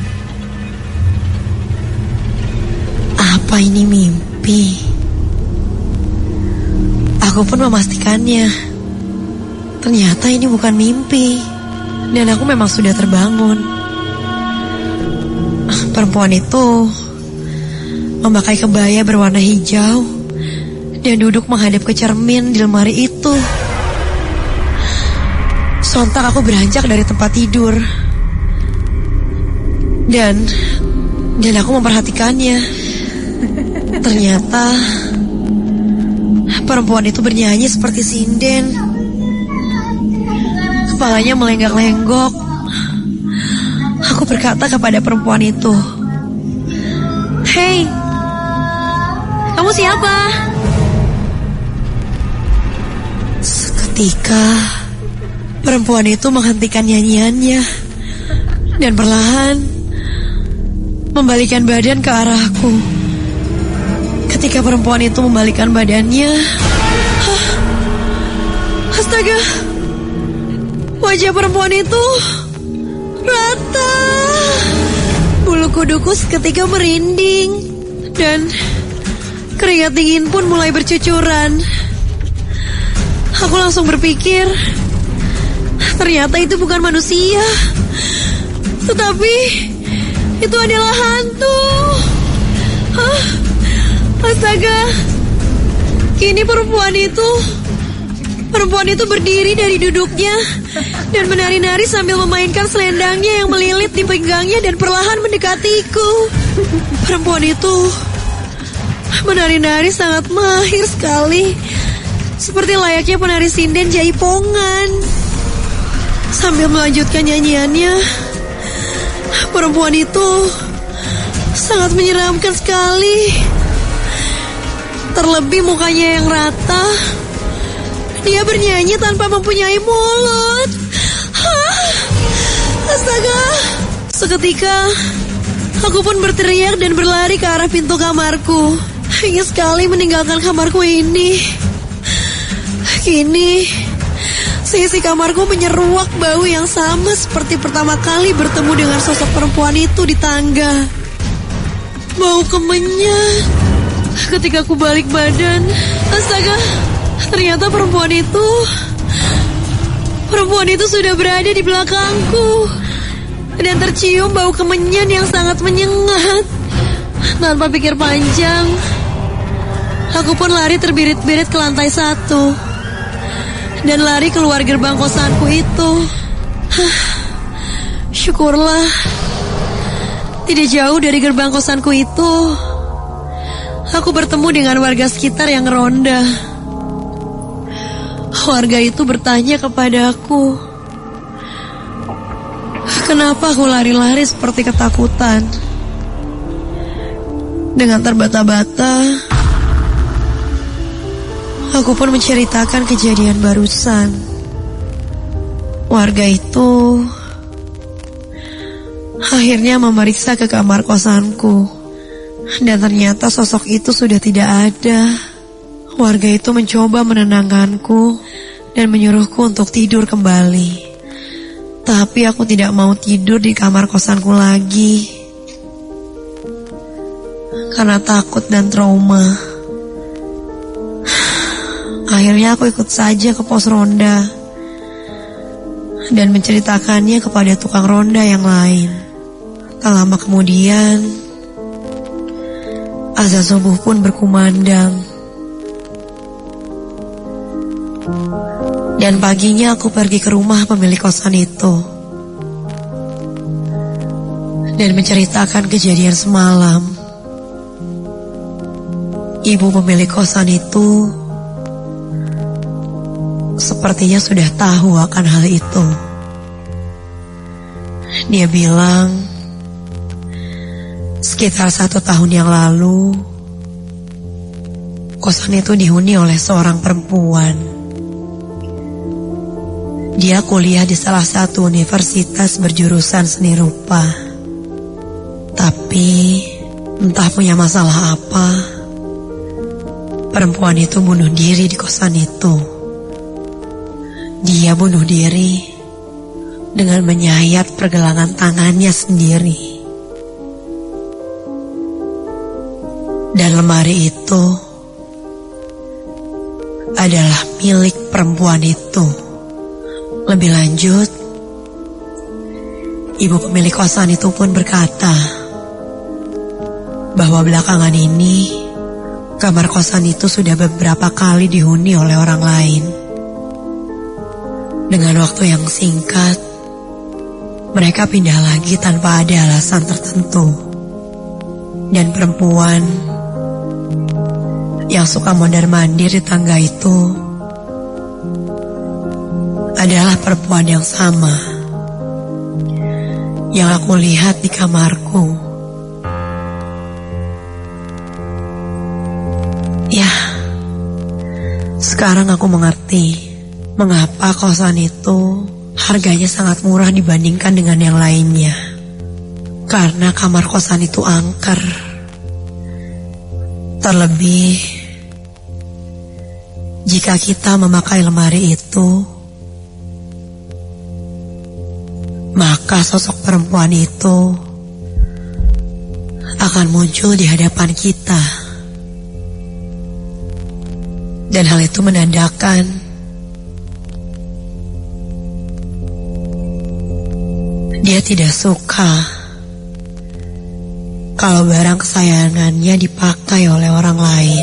Apa ini mimpi? Aku pun memastikannya. Ternyata ini bukan mimpi. Dan aku memang sudah terbangun. Perempuan itu memakai kebaya berwarna hijau dan duduk menghadap ke cermin di lemari itu. Sontak aku beranjak dari tempat tidur. Dan aku memperhatikannya. Ternyata Perempuan itu bernyanyi seperti sinden. Kepalanya melenggak-lenggok. Aku berkata kepada perempuan itu, "Hei, kamu siapa?" Seketika perempuan itu menghentikan nyanyiannya dan perlahan membalikkan badan ke arahku. Ketika perempuan itu membalikkan badannya, astaga, wajah perempuan itu rata. Bulu kuduku seketika merinding dan keringat dingin pun mulai bercucuran. Aku langsung berpikir, ternyata itu bukan manusia, tetapi itu adalah hantu. Astaga, kini perempuan itu berdiri dari duduknya dan menari-nari sambil memainkan selendangnya yang melilit di pinggangnya dan perlahan mendekatiku. Perempuan itu menari-nari sangat mahir sekali, seperti layaknya penari sinden jaipongan. Sambil melanjutkan nyanyiannya, perempuan itu sangat menyeramkan sekali. Terlebih mukanya yang rata. Dia bernyanyi tanpa mempunyai mulut. Astaga. Seketika aku pun berteriak dan berlari ke arah pintu kamarku. Ingin sekali meninggalkan kamarku ini. Kini sisi kamarku menyeruak bau yang sama seperti pertama kali bertemu dengan sosok perempuan itu di tangga. Bau kemenyan. Ketika aku balik badan, astaga, ternyata perempuan itu sudah berada di belakangku dan tercium bau kemenyan yang sangat menyengat. Tanpa pikir panjang, aku pun lari terbirit-birit ke lantai 1 dan lari keluar gerbang kosanku itu. Syukurlah, tidak jauh dari gerbang kosanku itu aku bertemu dengan warga sekitar yang ronda. Warga itu bertanya kepada aku, kenapa aku lari-lari seperti ketakutan. Dengan terbata-bata, aku pun menceritakan kejadian barusan. Warga itu akhirnya memeriksa ke kamar kosanku. Dan ternyata sosok itu sudah tidak ada. Warga itu mencoba menenangkanku dan menyuruhku untuk tidur kembali. Tapi aku tidak mau tidur di kamar kosanku lagi karena takut dan trauma. Akhirnya aku ikut saja ke pos ronda dan menceritakannya kepada tukang ronda yang lain. Tak lama kemudian, azan subuh pun berkumandang. Dan paginya aku pergi ke rumah pemilik kosan itu dan menceritakan kejadian semalam. Ibu pemilik kosan itu sepertinya sudah tahu akan hal itu. Dia bilang, sekitar 1 tahun yang lalu, kosan itu dihuni oleh seorang perempuan. Dia kuliah di salah satu universitas berjurusan seni rupa. Tapi entah punya masalah apa, perempuan itu bunuh diri di kosan itu. Dia bunuh diri dengan menyayat pergelangan tangannya sendiri. Dan lemari itu adalah milik perempuan itu. Lebih lanjut, ibu pemilik kosan itu pun berkata bahwa belakangan ini kamar kosan itu sudah beberapa kali dihuni oleh orang lain. Dengan waktu yang singkat, mereka pindah lagi tanpa ada alasan tertentu. Dan perempuan yang suka mondar-mandir di tangga itu adalah perempuan yang sama yang aku lihat di kamarku. Ya, sekarang aku mengerti mengapa kosan itu harganya sangat murah dibandingkan dengan yang lainnya. Karena kamar kosan itu angker. Terlebih jika kita memakai lemari itu, maka sosok perempuan itu akan muncul di hadapan kita. Dan hal itu menandakan dia tidak suka kalau barang kesayangannya dipakai oleh orang lain.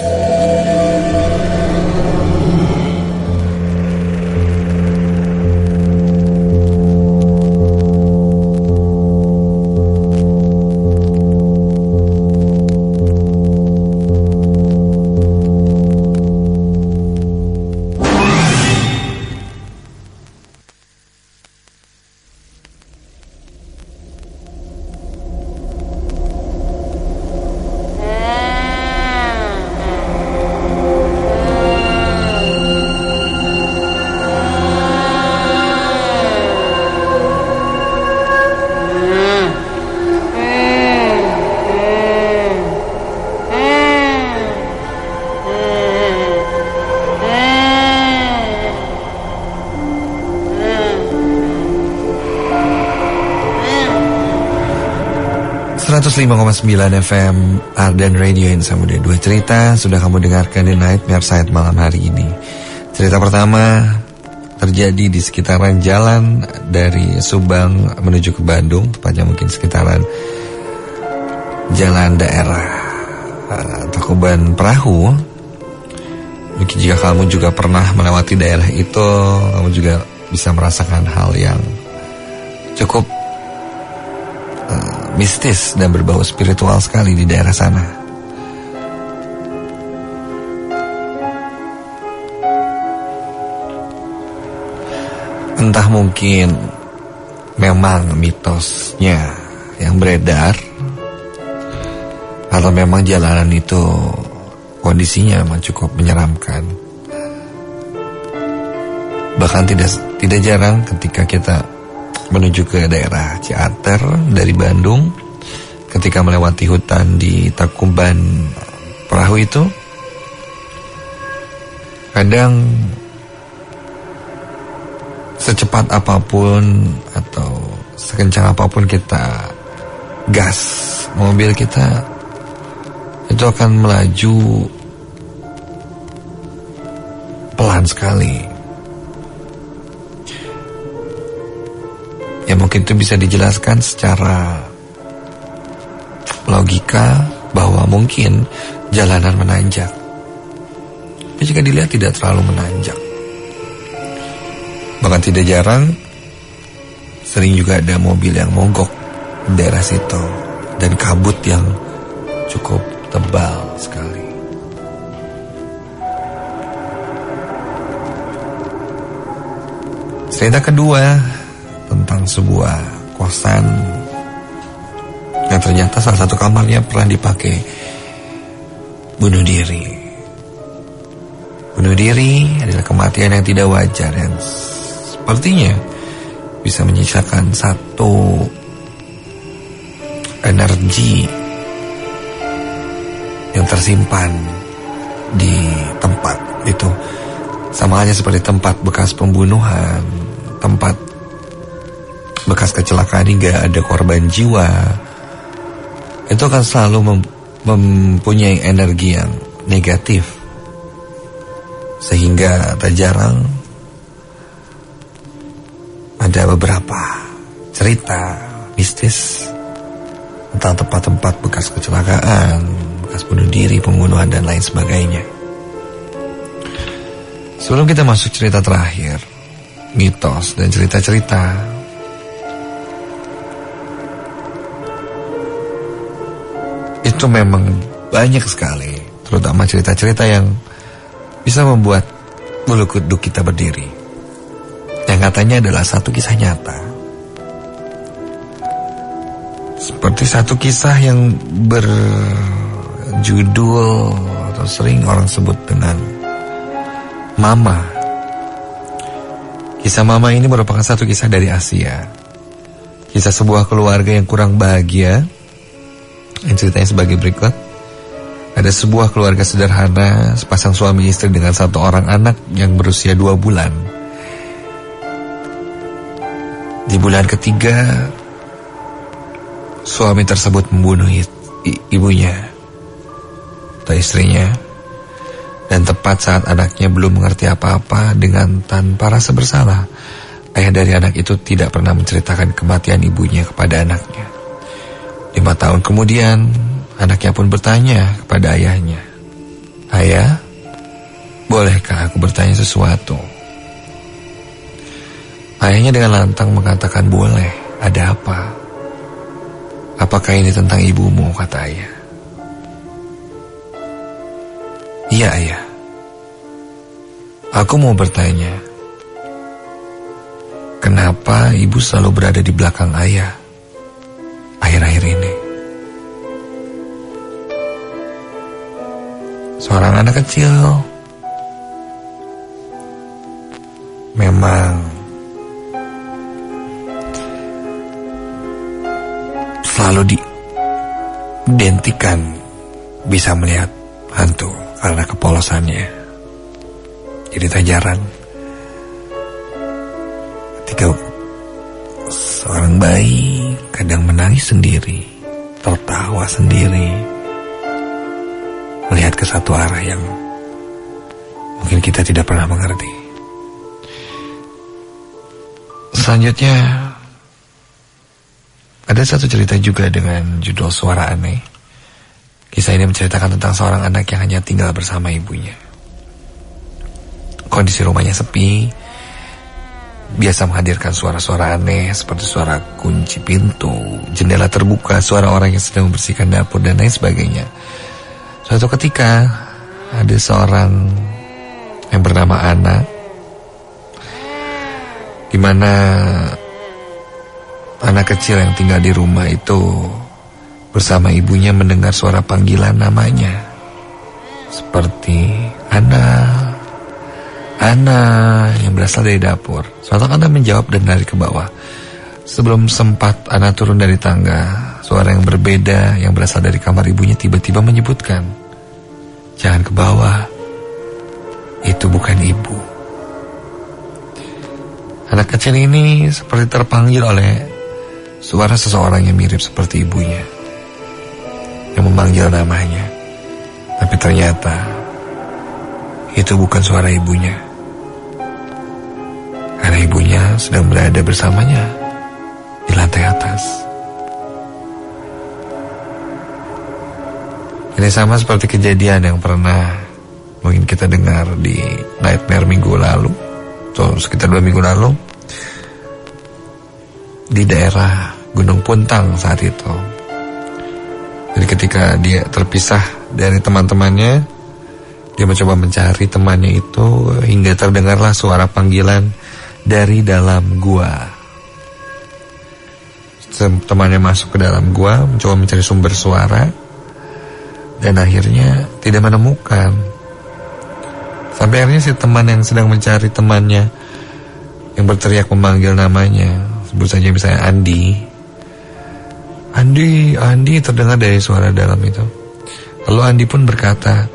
.9 FM Ardan Radio Insa Muda. Dua cerita sudah kamu dengarkan di Nightmare Side malam hari ini. Cerita pertama terjadi di sekitaran jalan dari Subang menuju ke Bandung, tepatnya mungkin sekitaran jalan daerah Tangkuban Perahu. Mungkin jika kamu juga pernah melewati daerah itu, kamu juga bisa merasakan hal yang cukup mistis dan berbau spiritual sekali di daerah sana. Entah mungkin memang mitosnya yang beredar, atau memang jalanan itu kondisinya memang cukup menyeramkan. Bahkan tidak jarang ketika kita menuju ke daerah Ciater dari Bandung, ketika melewati hutan di Tangkuban Perahu itu, kadang secepat apapun atau sekencang apapun kita gas mobil kita, itu akan melaju pelan sekali. Ya mungkin itu bisa dijelaskan secara logika bahwa mungkin jalanan menanjak. Tapi jika dilihat tidak terlalu menanjak. Bahkan tidak jarang sering juga ada mobil yang mogok di daerah situ, dan kabut yang cukup tebal sekali. Cerita kedua tentang sebuah kosan yang ternyata salah satu kamarnya pernah dipakai bunuh diri. Bunuh diri adalah kematian yang tidak wajar, yang sepertinya bisa menyisakan satu energi yang tersimpan di tempat itu. Sama halnya seperti tempat bekas pembunuhan, tempat bekas kecelakaan hingga ada korban jiwa, itu akan selalu mempunyai energi yang negatif. Sehingga tak jarang ada beberapa cerita mistis tentang tempat-tempat bekas kecelakaan, bekas bunuh diri, pembunuhan, dan lain sebagainya. Sebelum kita masuk cerita terakhir, mitos dan cerita-cerita, itu memang banyak sekali terutama cerita-cerita yang bisa membuat bulu kuduk kita berdiri. Yang katanya adalah satu kisah nyata. Seperti satu kisah yang berjudul atau sering orang sebut dengan Mama. Kisah Mama ini merupakan satu kisah dari Asia. Kisah sebuah keluarga yang kurang bahagia. Yang ceritanya sebagai berikut. Ada sebuah keluarga sederhana, sepasang suami istri dengan satu orang anak yang berusia 2 bulan. Di bulan ketiga, suami tersebut membunuh ibunya atau istrinya. Dan tepat saat anaknya belum mengerti apa-apa, dengan tanpa rasa bersalah, ayah dari anak itu tidak pernah menceritakan kematian ibunya kepada anaknya. 5 tahun kemudian, anaknya pun bertanya kepada ayahnya, "Ayah, bolehkah aku bertanya sesuatu?" Ayahnya dengan lantang mengatakan, "Boleh, ada apa?" "Apakah ini tentang ibumu?" kata ayah. "Iya ayah, aku mau bertanya, kenapa ibu selalu berada di belakang ayah akhir-akhir ini?" Seorang anak kecil memang selalu diidentikan bisa melihat hantu karena kepolosannya. Jadi tak jarang ketika seorang bayi kadang menangis sendiri, tertawa sendiri, melihat ke satu arah yang mungkin kita tidak pernah mengerti. Selanjutnya ada satu cerita juga dengan judul Suara Aneh. Kisah ini menceritakan tentang seorang anak yang hanya tinggal bersama ibunya. Kondisi rumahnya sepi, biasa menghadirkan suara-suara aneh seperti suara kunci pintu, jendela terbuka, suara orang yang sedang membersihkan dapur, dan lain sebagainya. Suatu ketika ada seorang yang bernama Ana, di mana anak kecil yang tinggal di rumah itu bersama ibunya mendengar suara panggilan namanya, seperti Ana yang berasal dari dapur. Suatu Ana menjawab dan lari ke bawah. Sebelum sempat Ana turun dari tangga, suara yang berbeda yang berasal dari kamar ibunya tiba-tiba menyebutkan, "Jangan ke bawah, itu bukan ibu." Anak kecil ini seperti terpanggil oleh suara seseorang yang mirip seperti ibunya, yang memanggil namanya. Tapi ternyata itu bukan suara ibunya, karena ibunya sedang berada bersamanya di lantai atas. Ini sama seperti kejadian yang pernah mungkin kita dengar di Nightmare minggu lalu, atau sekitar 2 minggu lalu, di daerah Gunung Puntang saat itu. Jadi ketika dia terpisah dari teman-temannya, dia mencoba mencari temannya itu hingga terdengarlah suara panggilan dari dalam gua. Temannya masuk ke dalam gua, mencoba mencari sumber suara, dan akhirnya tidak menemukan. Sampai akhirnya si teman yang sedang mencari temannya yang berteriak memanggil namanya, sebut saja misalnya Andi terdengar dari suara dalam itu. Lalu Andi pun berkata,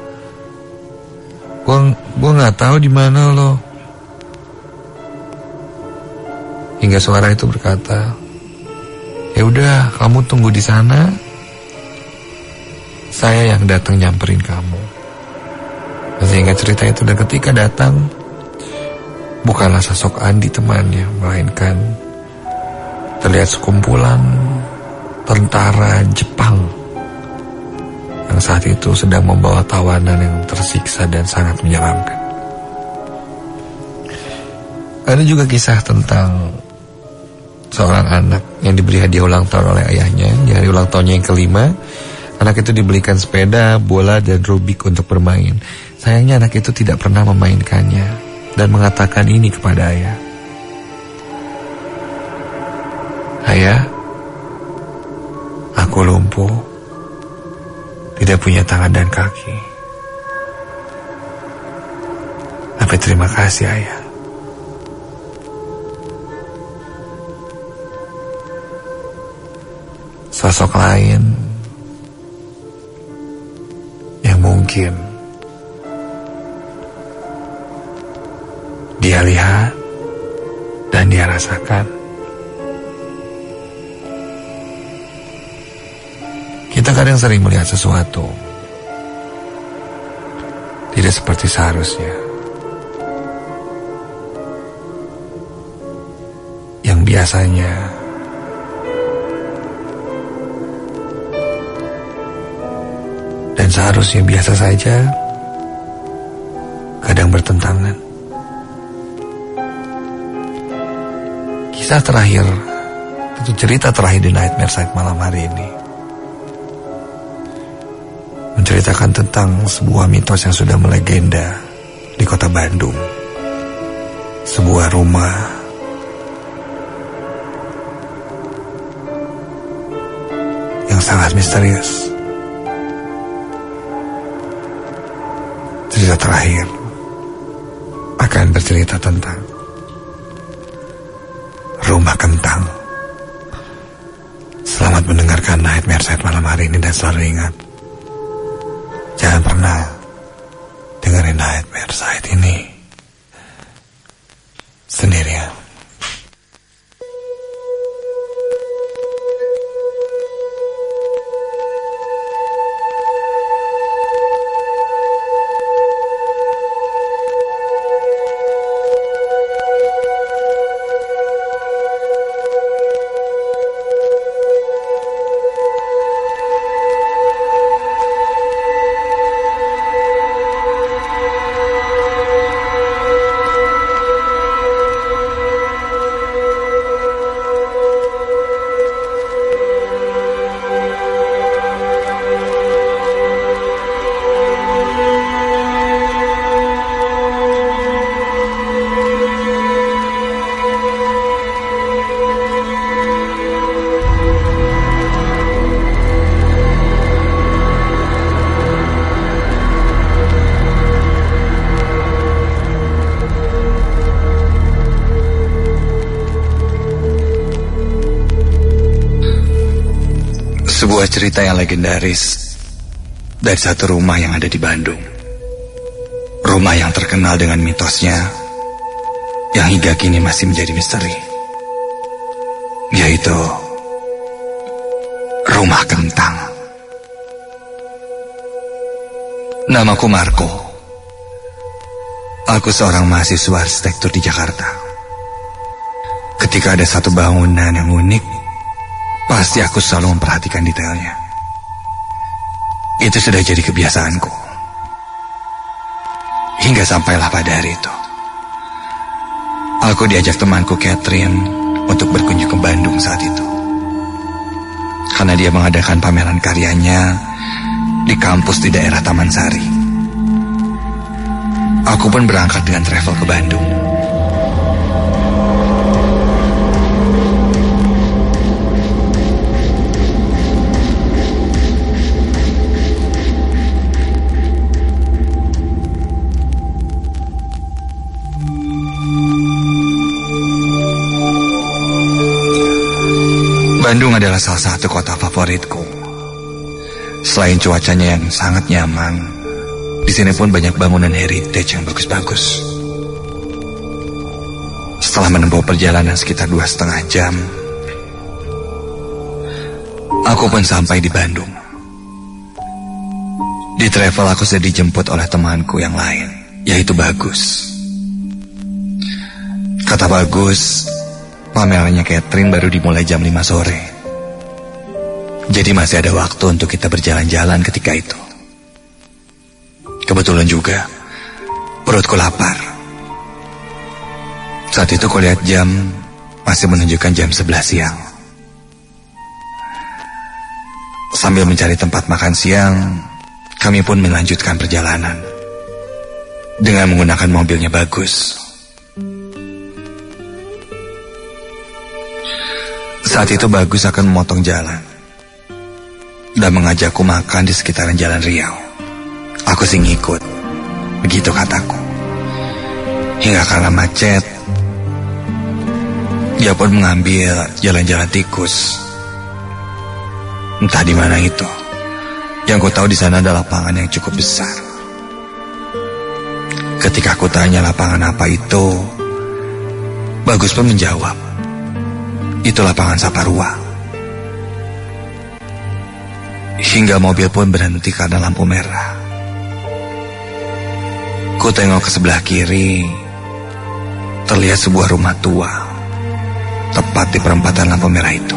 gua nggak tahu di mana lo. Hingga suara itu berkata, "Ya udah, kamu tunggu di sana. Saya yang datang nyamperin kamu." Sehingga cerita itu, dan ketika datang, bukanlah sosok Andi temannya, melainkan terlihat sekumpulan tentara Jepang yang saat itu sedang membawa tawanan yang tersiksa dan sangat menyeramkan. Ada juga kisah tentang seorang anak yang diberi hadiah ulang tahun oleh ayahnya. Di hari ulang tahunnya yang kelima, Anak itu dibelikan sepeda, bola, dan Rubik untuk bermain. Sayangnya anak itu tidak pernah memainkannya dan mengatakan ini kepada ayah. Ayah, aku lumpuh, tidak punya tangan dan kaki. Tapi terima kasih ayah. Sosok lain yang mungkin dia lihat dan dia rasakan. Kita kadang sering melihat sesuatu tidak seperti seharusnya. Yang biasanya dan seharusnya biasa saja, kadang bertentangan. Kisah terakhir, itu cerita terakhir di Nightmare Site malam hari ini, menceritakan tentang sebuah mitos yang sudah melegenda di kota Bandung. Sebuah rumah yang sangat misterius. Cerita terakhir akan bercerita tentang rumah kentang. Selamat mendengarkan Nightmare Site malam hari ini, dan selalu ingat, jangan pernah dengerin Nightmare Site ini sendirian. Sebuah cerita yang legendaris dari satu rumah yang ada di Bandung. Rumah yang terkenal dengan mitosnya, yang hingga kini masih menjadi misteri, yaitu rumah kentang. Namaku Marco. Aku seorang mahasiswa arsitektur di Jakarta. Ketika ada satu bangunan yang unik, pasti aku selalu memperhatikan detailnya. Itu sudah jadi kebiasaanku. Hingga sampailah pada hari itu, aku diajak temanku Catherine untuk berkunjung ke Bandung saat itu, karena dia mengadakan pameran karyanya di kampus di daerah Taman Sari. Aku pun berangkat dengan travel ke Bandung. Bandung adalah salah satu kota favoritku. Selain cuacanya yang sangat nyaman, di sini pun banyak bangunan heritage yang bagus-bagus. Setelah menempuh perjalanan sekitar 2,5 jam, aku pun sampai di Bandung. Di travel aku sudah dijemput oleh temanku yang lain, yaitu Bagus. Kata Bagus, pamerannya Catherine baru dimulai jam 5 sore. Jadi masih ada waktu untuk kita berjalan-jalan ketika itu. Kebetulan juga perutku lapar. Saat itu kulihat jam masih menunjukkan jam 11 siang. Sambil mencari tempat makan siang, kami pun melanjutkan perjalanan dengan menggunakan mobilnya Bagus. Saat itu Bagus akan memotong jalan dan mengajakku makan di sekitaran Jalan Riau. Aku sih ngikut, begitu kataku. Hingga karena macet, dia pun mengambil jalan-jalan tikus. Entah di mana itu. Yang ku tahu di sana ada lapangan yang cukup besar. Ketika aku tanya lapangan apa itu, Bagus pun menjawab, itu lapangan Saparua. Hingga mobil pun berhenti karena lampu merah. Ku tengok ke sebelah kiri, terlihat sebuah rumah tua, tepat di perempatan lampu merah itu.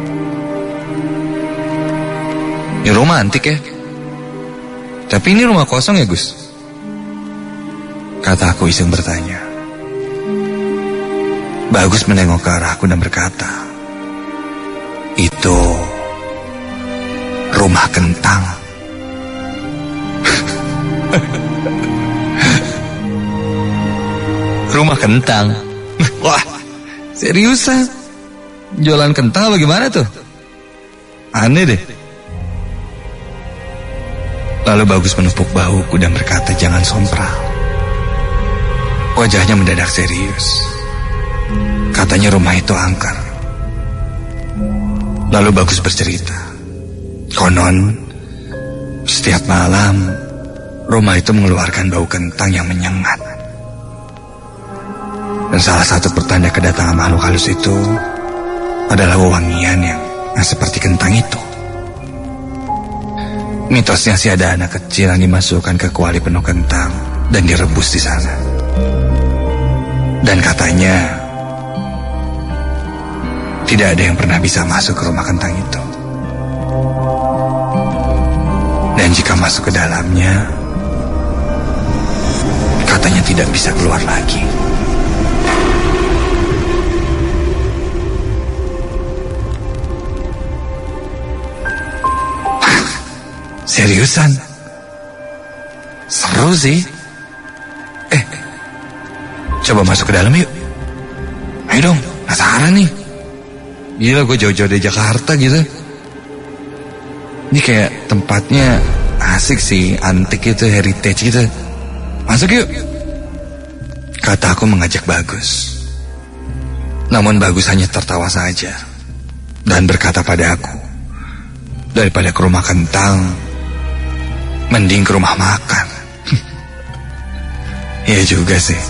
Ini rumah antik ya? Tapi ini rumah kosong ya Gus? Kata aku iseng bertanya. Bagus menengok ke arahku dan berkata, itu rumah kentang. Rumah kentang? Wah, seriusan? Jualan kentang apa gimana tuh? Aneh deh. Lalu Bagus menepuk bahuku dan berkata jangan sompral. Wajahnya mendadak serius. Katanya rumah itu angker. Lalu Bagus bercerita, konon setiap malam rumah itu mengeluarkan bau kentang yang menyengat. Dan salah satu pertanda kedatangan makhluk halus itu adalah wewangian yang seperti kentang itu. Mitosnya sih ada anak kecil yang dimasukkan ke kuali penuh kentang dan direbus di sana. Dan katanya tidak ada yang pernah bisa masuk ke rumah kentang itu. Dan jika masuk ke dalamnya, katanya tidak bisa keluar lagi. Seriusan? Seru sih. Coba masuk ke dalam yuk. Ayo dong, penasaran nih. Gila, gue jauh-jauh dari Jakarta gitu. Ini kayak tempatnya asik sih, antik gitu, heritage gitu. Masuk yuk. Kata aku mengajak Bagus. Namun Bagus hanya tertawa saja dan berkata pada aku, daripada ke rumah kentang, mending ke rumah makan. Iya juga sih.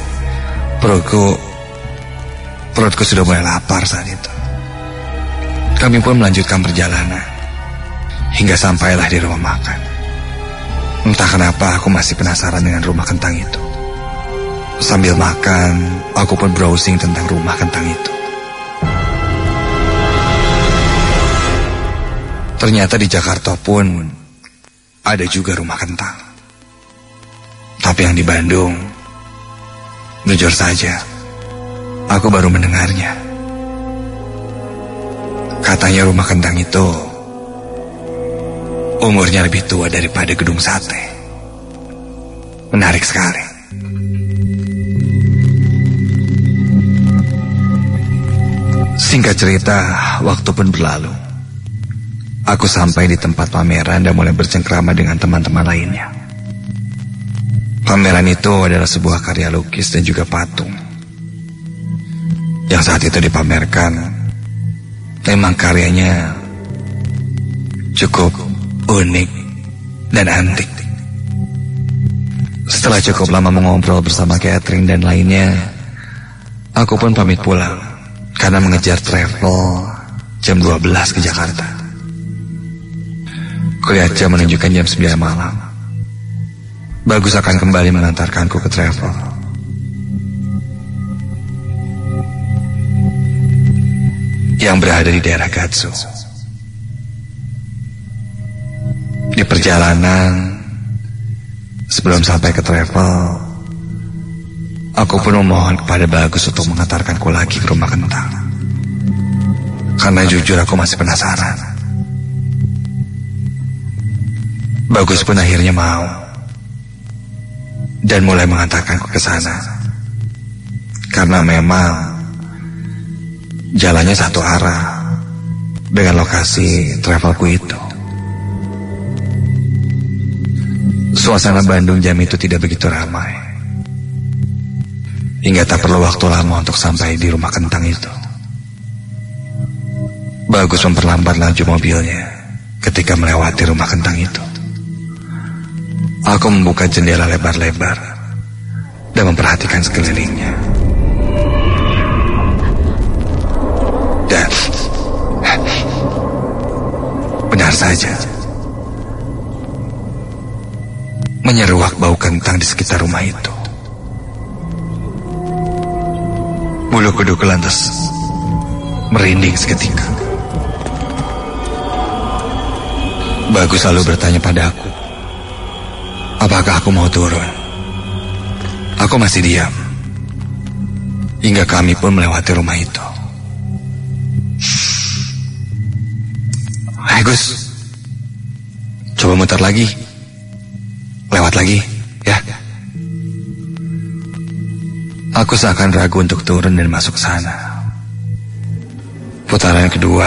Perutku sudah mulai lapar saat itu. Kami pun melanjutkan perjalanan hingga sampailah di rumah makan. Entah kenapa aku masih penasaran dengan rumah kentang itu. Sambil makan, aku pun browsing tentang rumah kentang itu. Ternyata di Jakarta pun ada juga rumah kentang. Tapi yang di Bandung, jujur saja, aku baru mendengarnya. Katanya rumah kentang itu umurnya lebih tua daripada gedung sate. Menarik sekali. Singkat cerita, waktu pun berlalu. Aku sampai di tempat pameran dan mulai bercengkrama dengan teman-teman lainnya. Pameran itu adalah sebuah karya lukis dan juga patung. Yang saat itu dipamerkan, memang karyanya cukup unik dan antik. Setelah cukup lama mengobrol bersama catering dan lainnya, aku pun pamit pulang karena mengejar travel jam 12 ke Jakarta. Kulihat jam menunjukkan jam 9 malam. Bagus akan kembali mengantarkanku ke travel. Yang berada di daerah Gatsu. Di perjalanan, sebelum sampai ke travel, aku pun memohon kepada Bagus untuk mengantarkanku lagi ke rumah kentang. Karena jujur aku masih penasaran. Bagus pun akhirnya mau dan mulai mengantarkanku ke sana. Karena memang jalannya satu arah dengan lokasi travelku itu. Suasana Bandung jam itu tidak begitu ramai, hingga tak perlu waktu lama untuk sampai di rumah kentang itu. Bagus memperlambat laju mobilnya ketika melewati rumah kentang itu. Aku membuka jendela lebar-lebar dan memperhatikan sekelilingnya. Dan benar saja, menyeruak bau kentang di sekitar rumah itu. Bulu kuduku lantas merinding seketika. Bagus selalu bertanya padaku, apakah aku mau turun? Aku masih diam hingga kami pun melewati rumah itu. Hai Gus, coba muter lagi, lewat lagi, ya. Aku seakan ragu untuk turun dan masuk sana. Putaran kedua,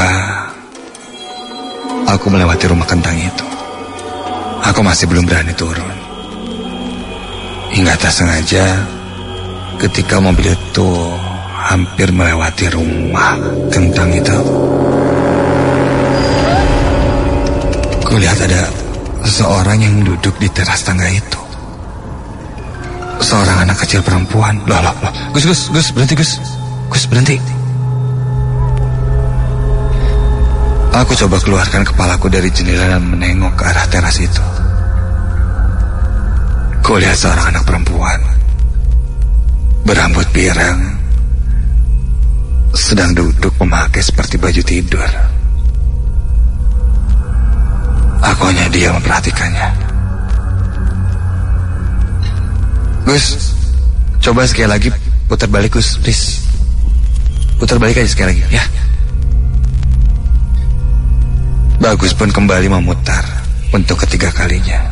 aku melewati rumah kentang itu. Aku masih belum berani turun. Hingga tak sengaja, ketika mobil itu hampir melewati rumah kentang itu, kulihat ada seseorang yang duduk di teras tangga itu. Seorang anak kecil perempuan. Loh. Gus, berhenti Gus. Gus, berhenti. Aku coba keluarkan kepalaku dari jendela dan menengok ke arah teras itu. Kulihat seorang anak perempuan berambut pirang sedang duduk memakai seperti baju tidur. Aku hanya diam memperhatikannya. Gus, coba sekali lagi putar balik Gus, please. Putar balik aja sekali lagi, ya. Bagus pun kembali memutar untuk ketiga kalinya.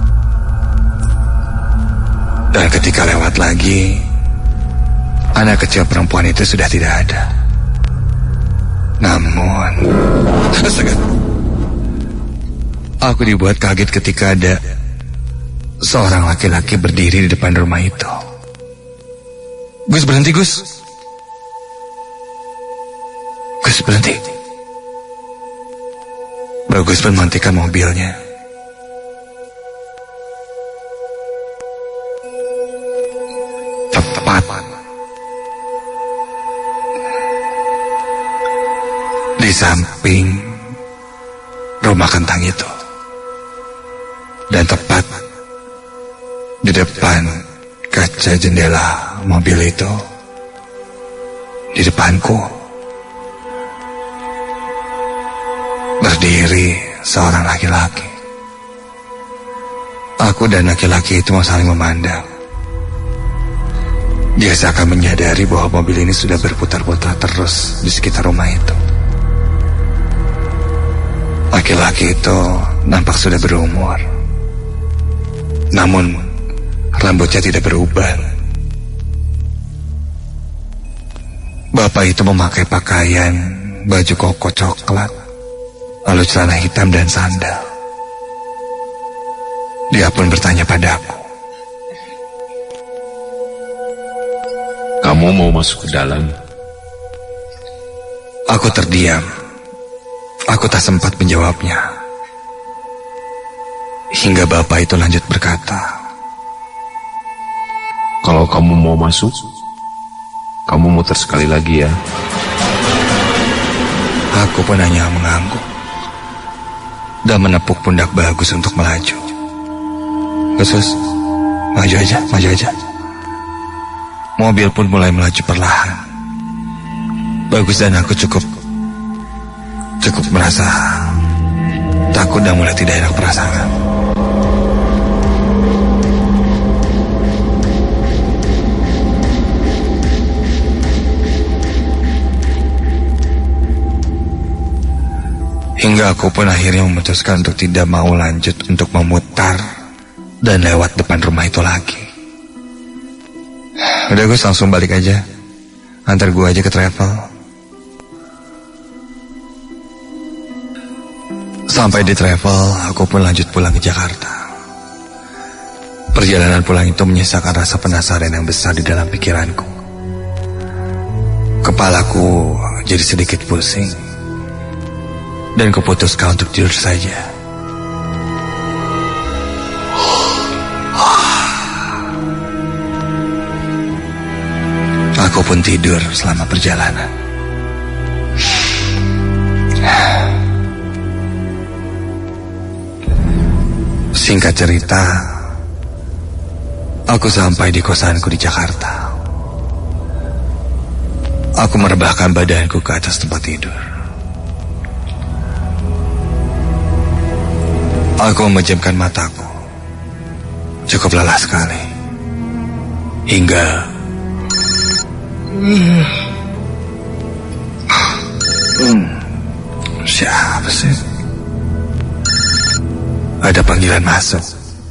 Dan ketika lewat lagi, anak kecil perempuan itu sudah tidak ada. Namun, aku dibuat kaget ketika ada seorang laki-laki berdiri di depan rumah itu. Gus, berhenti Gus. Gus, berhenti. Bagus pun menghentikan mobilnya. Tepat di samping rumah kentang itu. Dan tepat di depan kaca jendela mobil itu, di depanku berdiri seorang laki-laki. Aku dan laki-laki itu mau saling memandang. Dia seakan menyadari bahwa mobil ini sudah berputar-putar terus di sekitar rumah itu. Laki-laki itu nampak sudah berumur, namun rambutnya tidak berubah. Bapak itu memakai pakaian baju koko coklat, lalu celana hitam dan sandal. Dia pun bertanya padaku, "Kamu mau masuk ke dalam?" Aku terdiam. Aku tak sempat menjawabnya. Hingga bapak itu lanjut berkata, "Kalau kamu mau masuk, kamu muter sekali lagi ya." Aku pun hanya mengangguk dan menepuk pundak Bagus untuk melaju. Gus, maju aja. Mobil pun mulai melaju perlahan. Bagus dan aku cukup merasa takut dan mulai tidak enak perasaan. Hingga aku pun akhirnya memutuskan untuk tidak mau lanjut untuk memutar dan lewat depan rumah itu lagi. Udah Gus, langsung balik aja. Antar gue aja ke travel. Sampai di travel, aku pun lanjut pulang ke Jakarta. Perjalanan pulang itu menyisakan rasa penasaran yang besar di dalam pikiranku. Kepalaku jadi sedikit pusing, dan kuputuskan untuk tidur saja. Aku pun tidur selama perjalanan. Singkat cerita, aku sampai di kosanku di Jakarta. Aku merebahkan badanku ke atas tempat tidur. Aku memejamkan mataku. Cukup lelah sekali. Hingga siapa sih? Ada panggilan masuk.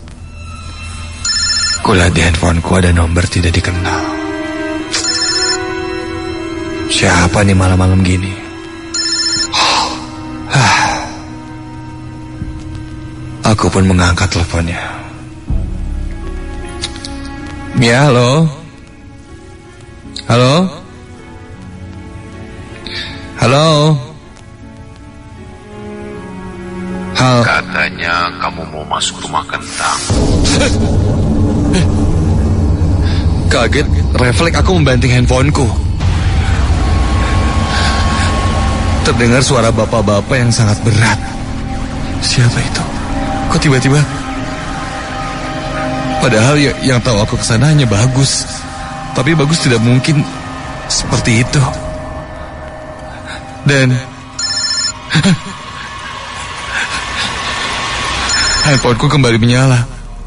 Kulihat di handphoneku ada nomor tidak dikenal. Siapa nih malam-malam gini? Aku pun mengangkat teleponnya. Ya, halo. Halo. Halo. Katanya kamu mau masuk rumah kentang. Kaget, refleks aku membanting handphoneku. Terdengar suara bapak-bapak yang sangat berat. Siapa itu? Kok tiba-tiba? Padahal yang tahu aku kesana hanya Bagus. Tapi Bagus tidak mungkin seperti itu. Dan handphoneku kembali menyala.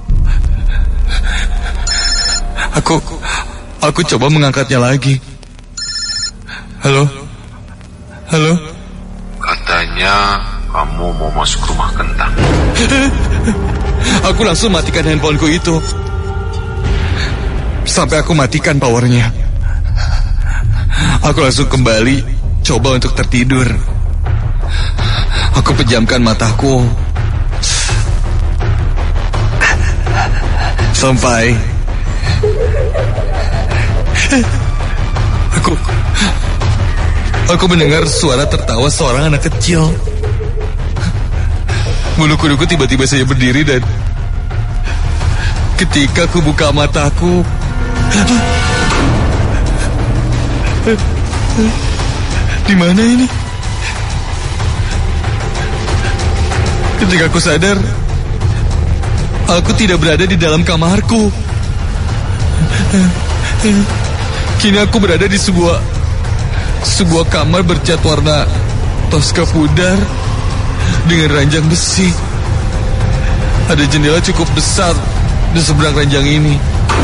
Aku coba mengangkatnya lagi. Halo? Halo? Katanya kamu mau masuk rumah kentang. Aku langsung matikan handphoneku itu. Sampai aku matikan powernya. Aku langsung kembali coba untuk tertidur. Aku pejamkan mataku sampai Aku mendengar suara tertawa seorang anak kecil. Bulu kuduku tiba-tiba saja berdiri dan ketika aku buka mataku, di mana ini? Ketika aku sadar, aku tidak berada di dalam kamarku. Kini aku berada di sebuah kamar bercat warna toska pudar dengan ranjang besi. Ada jendela cukup besar di seberang ranjang ini.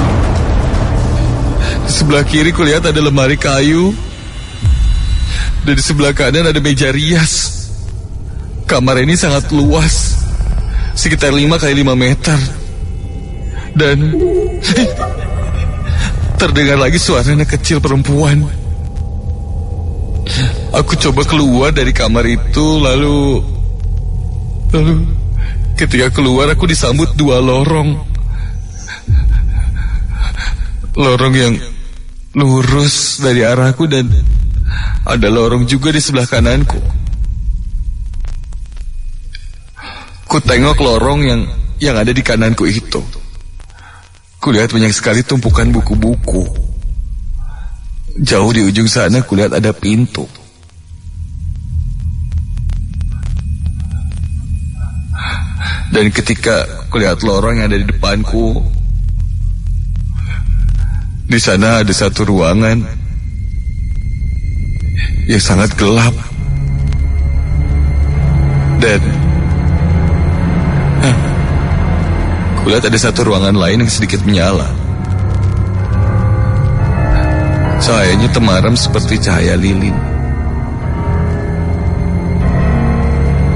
Di sebelah kiri kulihat ada lemari kayu, dan di sebelah kanan ada meja rias. Kamar ini sangat luas, sekitar 5 x 5 meter. Dan terdengar lagi suara anak kecil perempuan. Aku coba keluar dari kamar itu, lalu ketika keluar aku disambut 2 lorong. Lorong yang lurus dari arahku dan ada lorong juga di sebelah kananku. Ku tengok lorong yang ada di kananku itu. Kulihat banyak sekali tumpukan buku-buku. Jauh di ujung sana kulihat ada pintu. Dan ketika kulihat lorong yang ada di depanku, di sana ada satu ruangan yang sangat gelap. Dan kulihat ada satu ruangan lain yang sedikit menyala. Cahayanya temaram seperti cahaya lilin.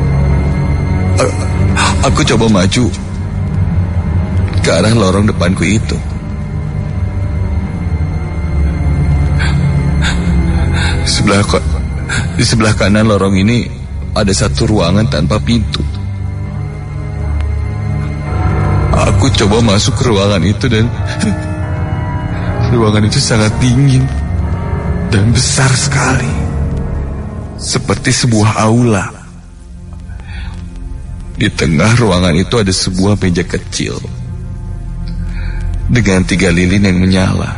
Aku coba maju ke arah lorong depanku itu. Di sebelah kanan lorong ini ada satu ruangan tanpa pintu. Aku coba masuk ke ruangan itu dan ruangan itu sangat dingin dan besar sekali, seperti sebuah aula. Di tengah ruangan itu ada sebuah meja kecil dengan 3 lilin yang menyala.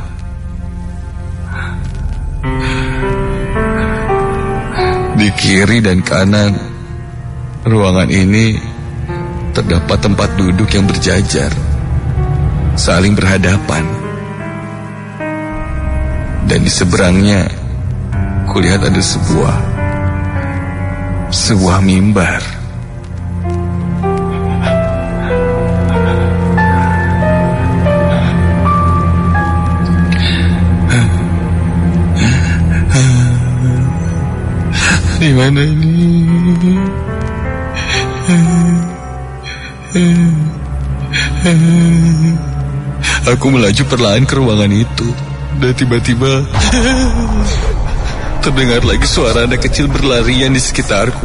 Di kiri dan kanan ruangan ini terdapat tempat duduk yang berjajar, saling berhadapan. Dan di seberangnya kulihat ada sebuah mimbar. Di mana ini? Aku melaju perlahan ke ruangan itu, dan tiba-tiba terdengar lagi suara anak kecil berlarian di sekitarku.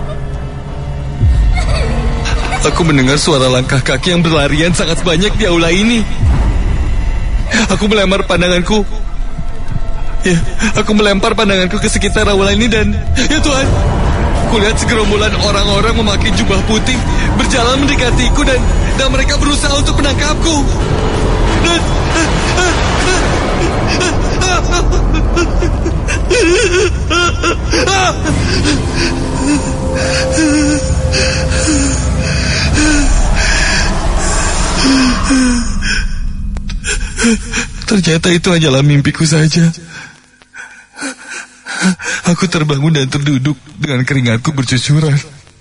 Aku mendengar suara langkah kaki yang berlarian sangat banyak di aula ini. Aku melempar pandanganku. Ya, aku melempar pandanganku ke sekitar aula ini dan, ya Tuhan, kulihat segerombolan orang-orang memakai jubah putih berjalan mendekatiku dan mereka berusaha untuk menangkapku. Dan ternyata itu hanyalah mimpiku saja. Aku terbangun dan terduduk dengan keringatku bercucuran.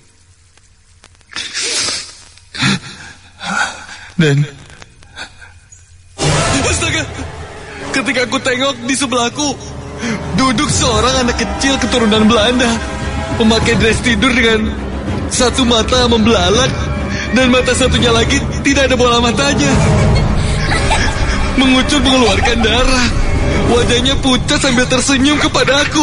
Dan astaga, ketika aku tengok di sebelahku duduk seorang anak kecil keturunan Belanda, memakai dress tidur dengan satu mata membelalak dan mata satunya lagi tidak ada bola matanya, mengucur mengeluarkan darah. Wajahnya pucat sambil tersenyum kepada aku.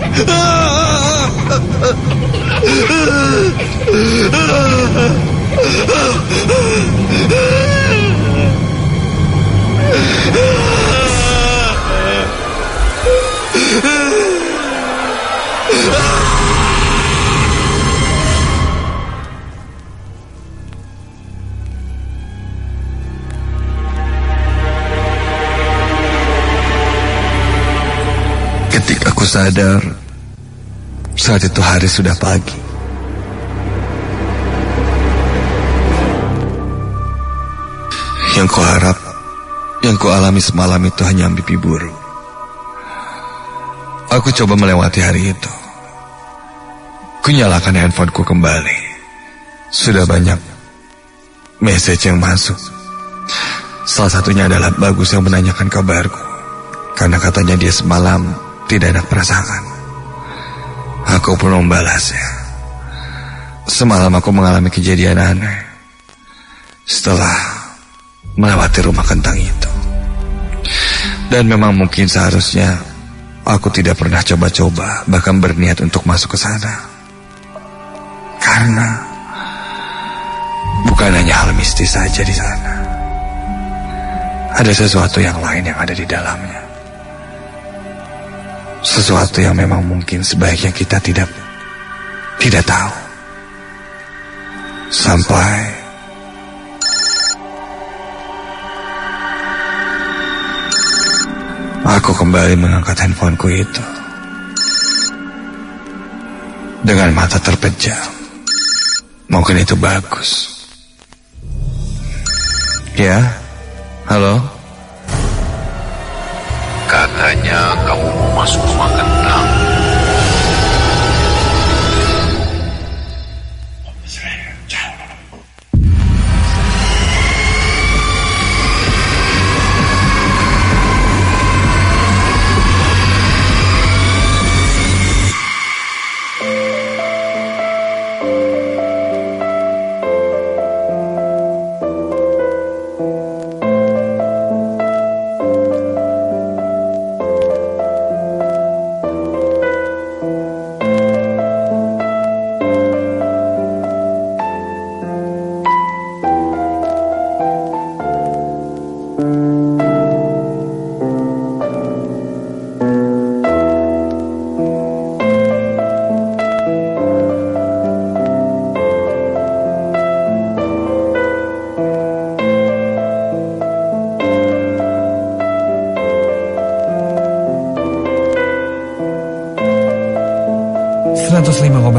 Ketika aku sadar, saat itu hari sudah pagi. Yang kuharap, yang kualami semalam itu hanya mimpi buruk. Aku coba melewati hari itu. Kunyalakan handphoneku kembali. Sudah banyak message yang masuk. Salah satunya adalah Bagus yang menanyakan kabarku, karena katanya dia semalam tidak enak perasaan. Aku pun membalasnya. Semalam aku mengalami kejadian aneh setelah melewati rumah kentang itu. Dan memang mungkin seharusnya aku tidak pernah coba-coba, bahkan berniat untuk masuk ke sana. Karena bukan hanya hal mistis saja di sana. Ada sesuatu yang lain yang ada di dalamnya. Sesuatu yang memang mungkin sebaiknya kita tidak tahu. Sampai aku kembali mengangkat handphoneku itu. Dengan mata terpejam. Mungkin itu Bagus. Ya, halo? Katanya kamu mau masuk rumah kentang.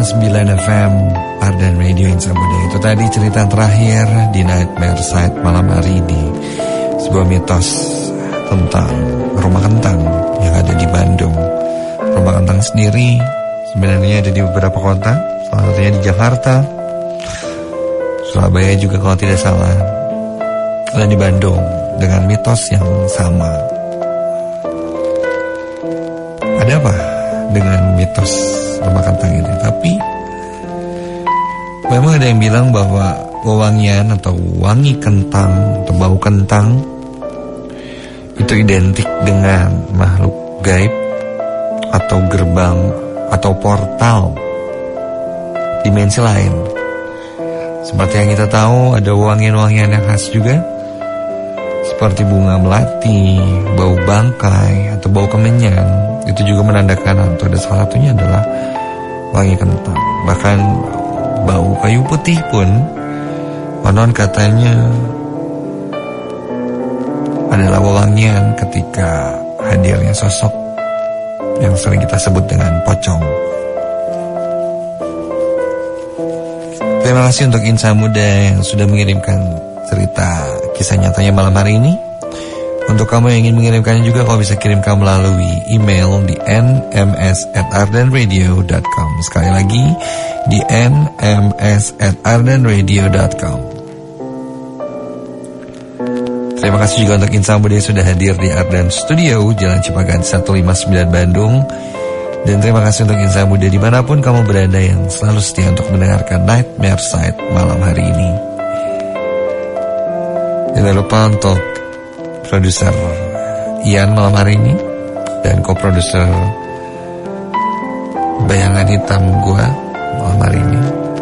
105.9 FM Ardan Radio Insa Muda. Itu tadi cerita terakhir di Nightmare Side malam hari ini. Sebuah mitos tentang rumah kentang yang ada di Bandung. Rumah kentang sendiri sebenarnya ada di beberapa kota, salah satunya di Jakarta, Surabaya juga kalau tidak salah, dan di Bandung dengan mitos yang sama. Ada apa dengan mitos rumah kentang ini? Tapi memang ada yang bilang bahwa wewangian atau wangi kentang atau bau kentang itu identik dengan makhluk gaib atau gerbang atau portal dimensi lain. Seperti yang kita tahu, ada wangian-wangian yang khas juga, seperti bunga melati, bau bangkai atau bau kemenyan. Itu juga menandakan atau ada salah satunya adalah wangi kentang. Bahkan bau kayu putih pun konon katanya adalah wewangian ketika hadirnya sosok yang sering kita sebut dengan pocong. Terima kasih untuk Insan Muda yang sudah mengirimkan cerita kisah nyatanya malam hari ini. Untuk kamu yang ingin mengirimkannya juga, kau bisa kirimkan melalui email di nms@ardenradio.com. Sekali lagi di nms@ardenradio.com. Terima kasih juga untuk Insan Muda yang sudah hadir di Ardan Studio, Jalan Cipaganti 159 Bandung. Dan terima kasih untuk Insan Muda dimanapun kamu berada yang selalu setia untuk mendengarkan Nightmare Side malam hari ini. Jangan lupa untuk produser Ian malam hari ini dan co-produser Bayangan Hitam gua malam hari ini.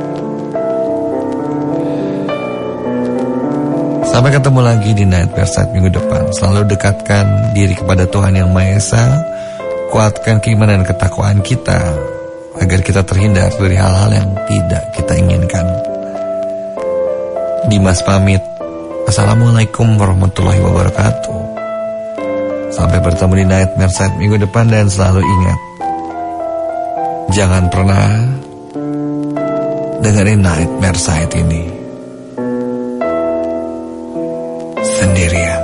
Sampai ketemu lagi di Nightmare Side minggu depan. Selalu dekatkan diri kepada Tuhan Yang Maha Esa. Kuatkan keimanan dan ketakwaan kita agar kita terhindar dari hal-hal yang tidak kita inginkan. Dimas pamit. Assalamualaikum warahmatullahi wabarakatuh. Sampai bertemu di Nightmare Side minggu depan, dan selalu ingat, jangan pernah dengerin Nightmare Side ini sendirian.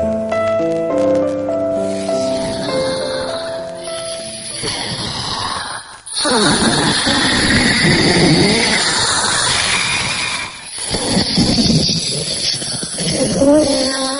Oh,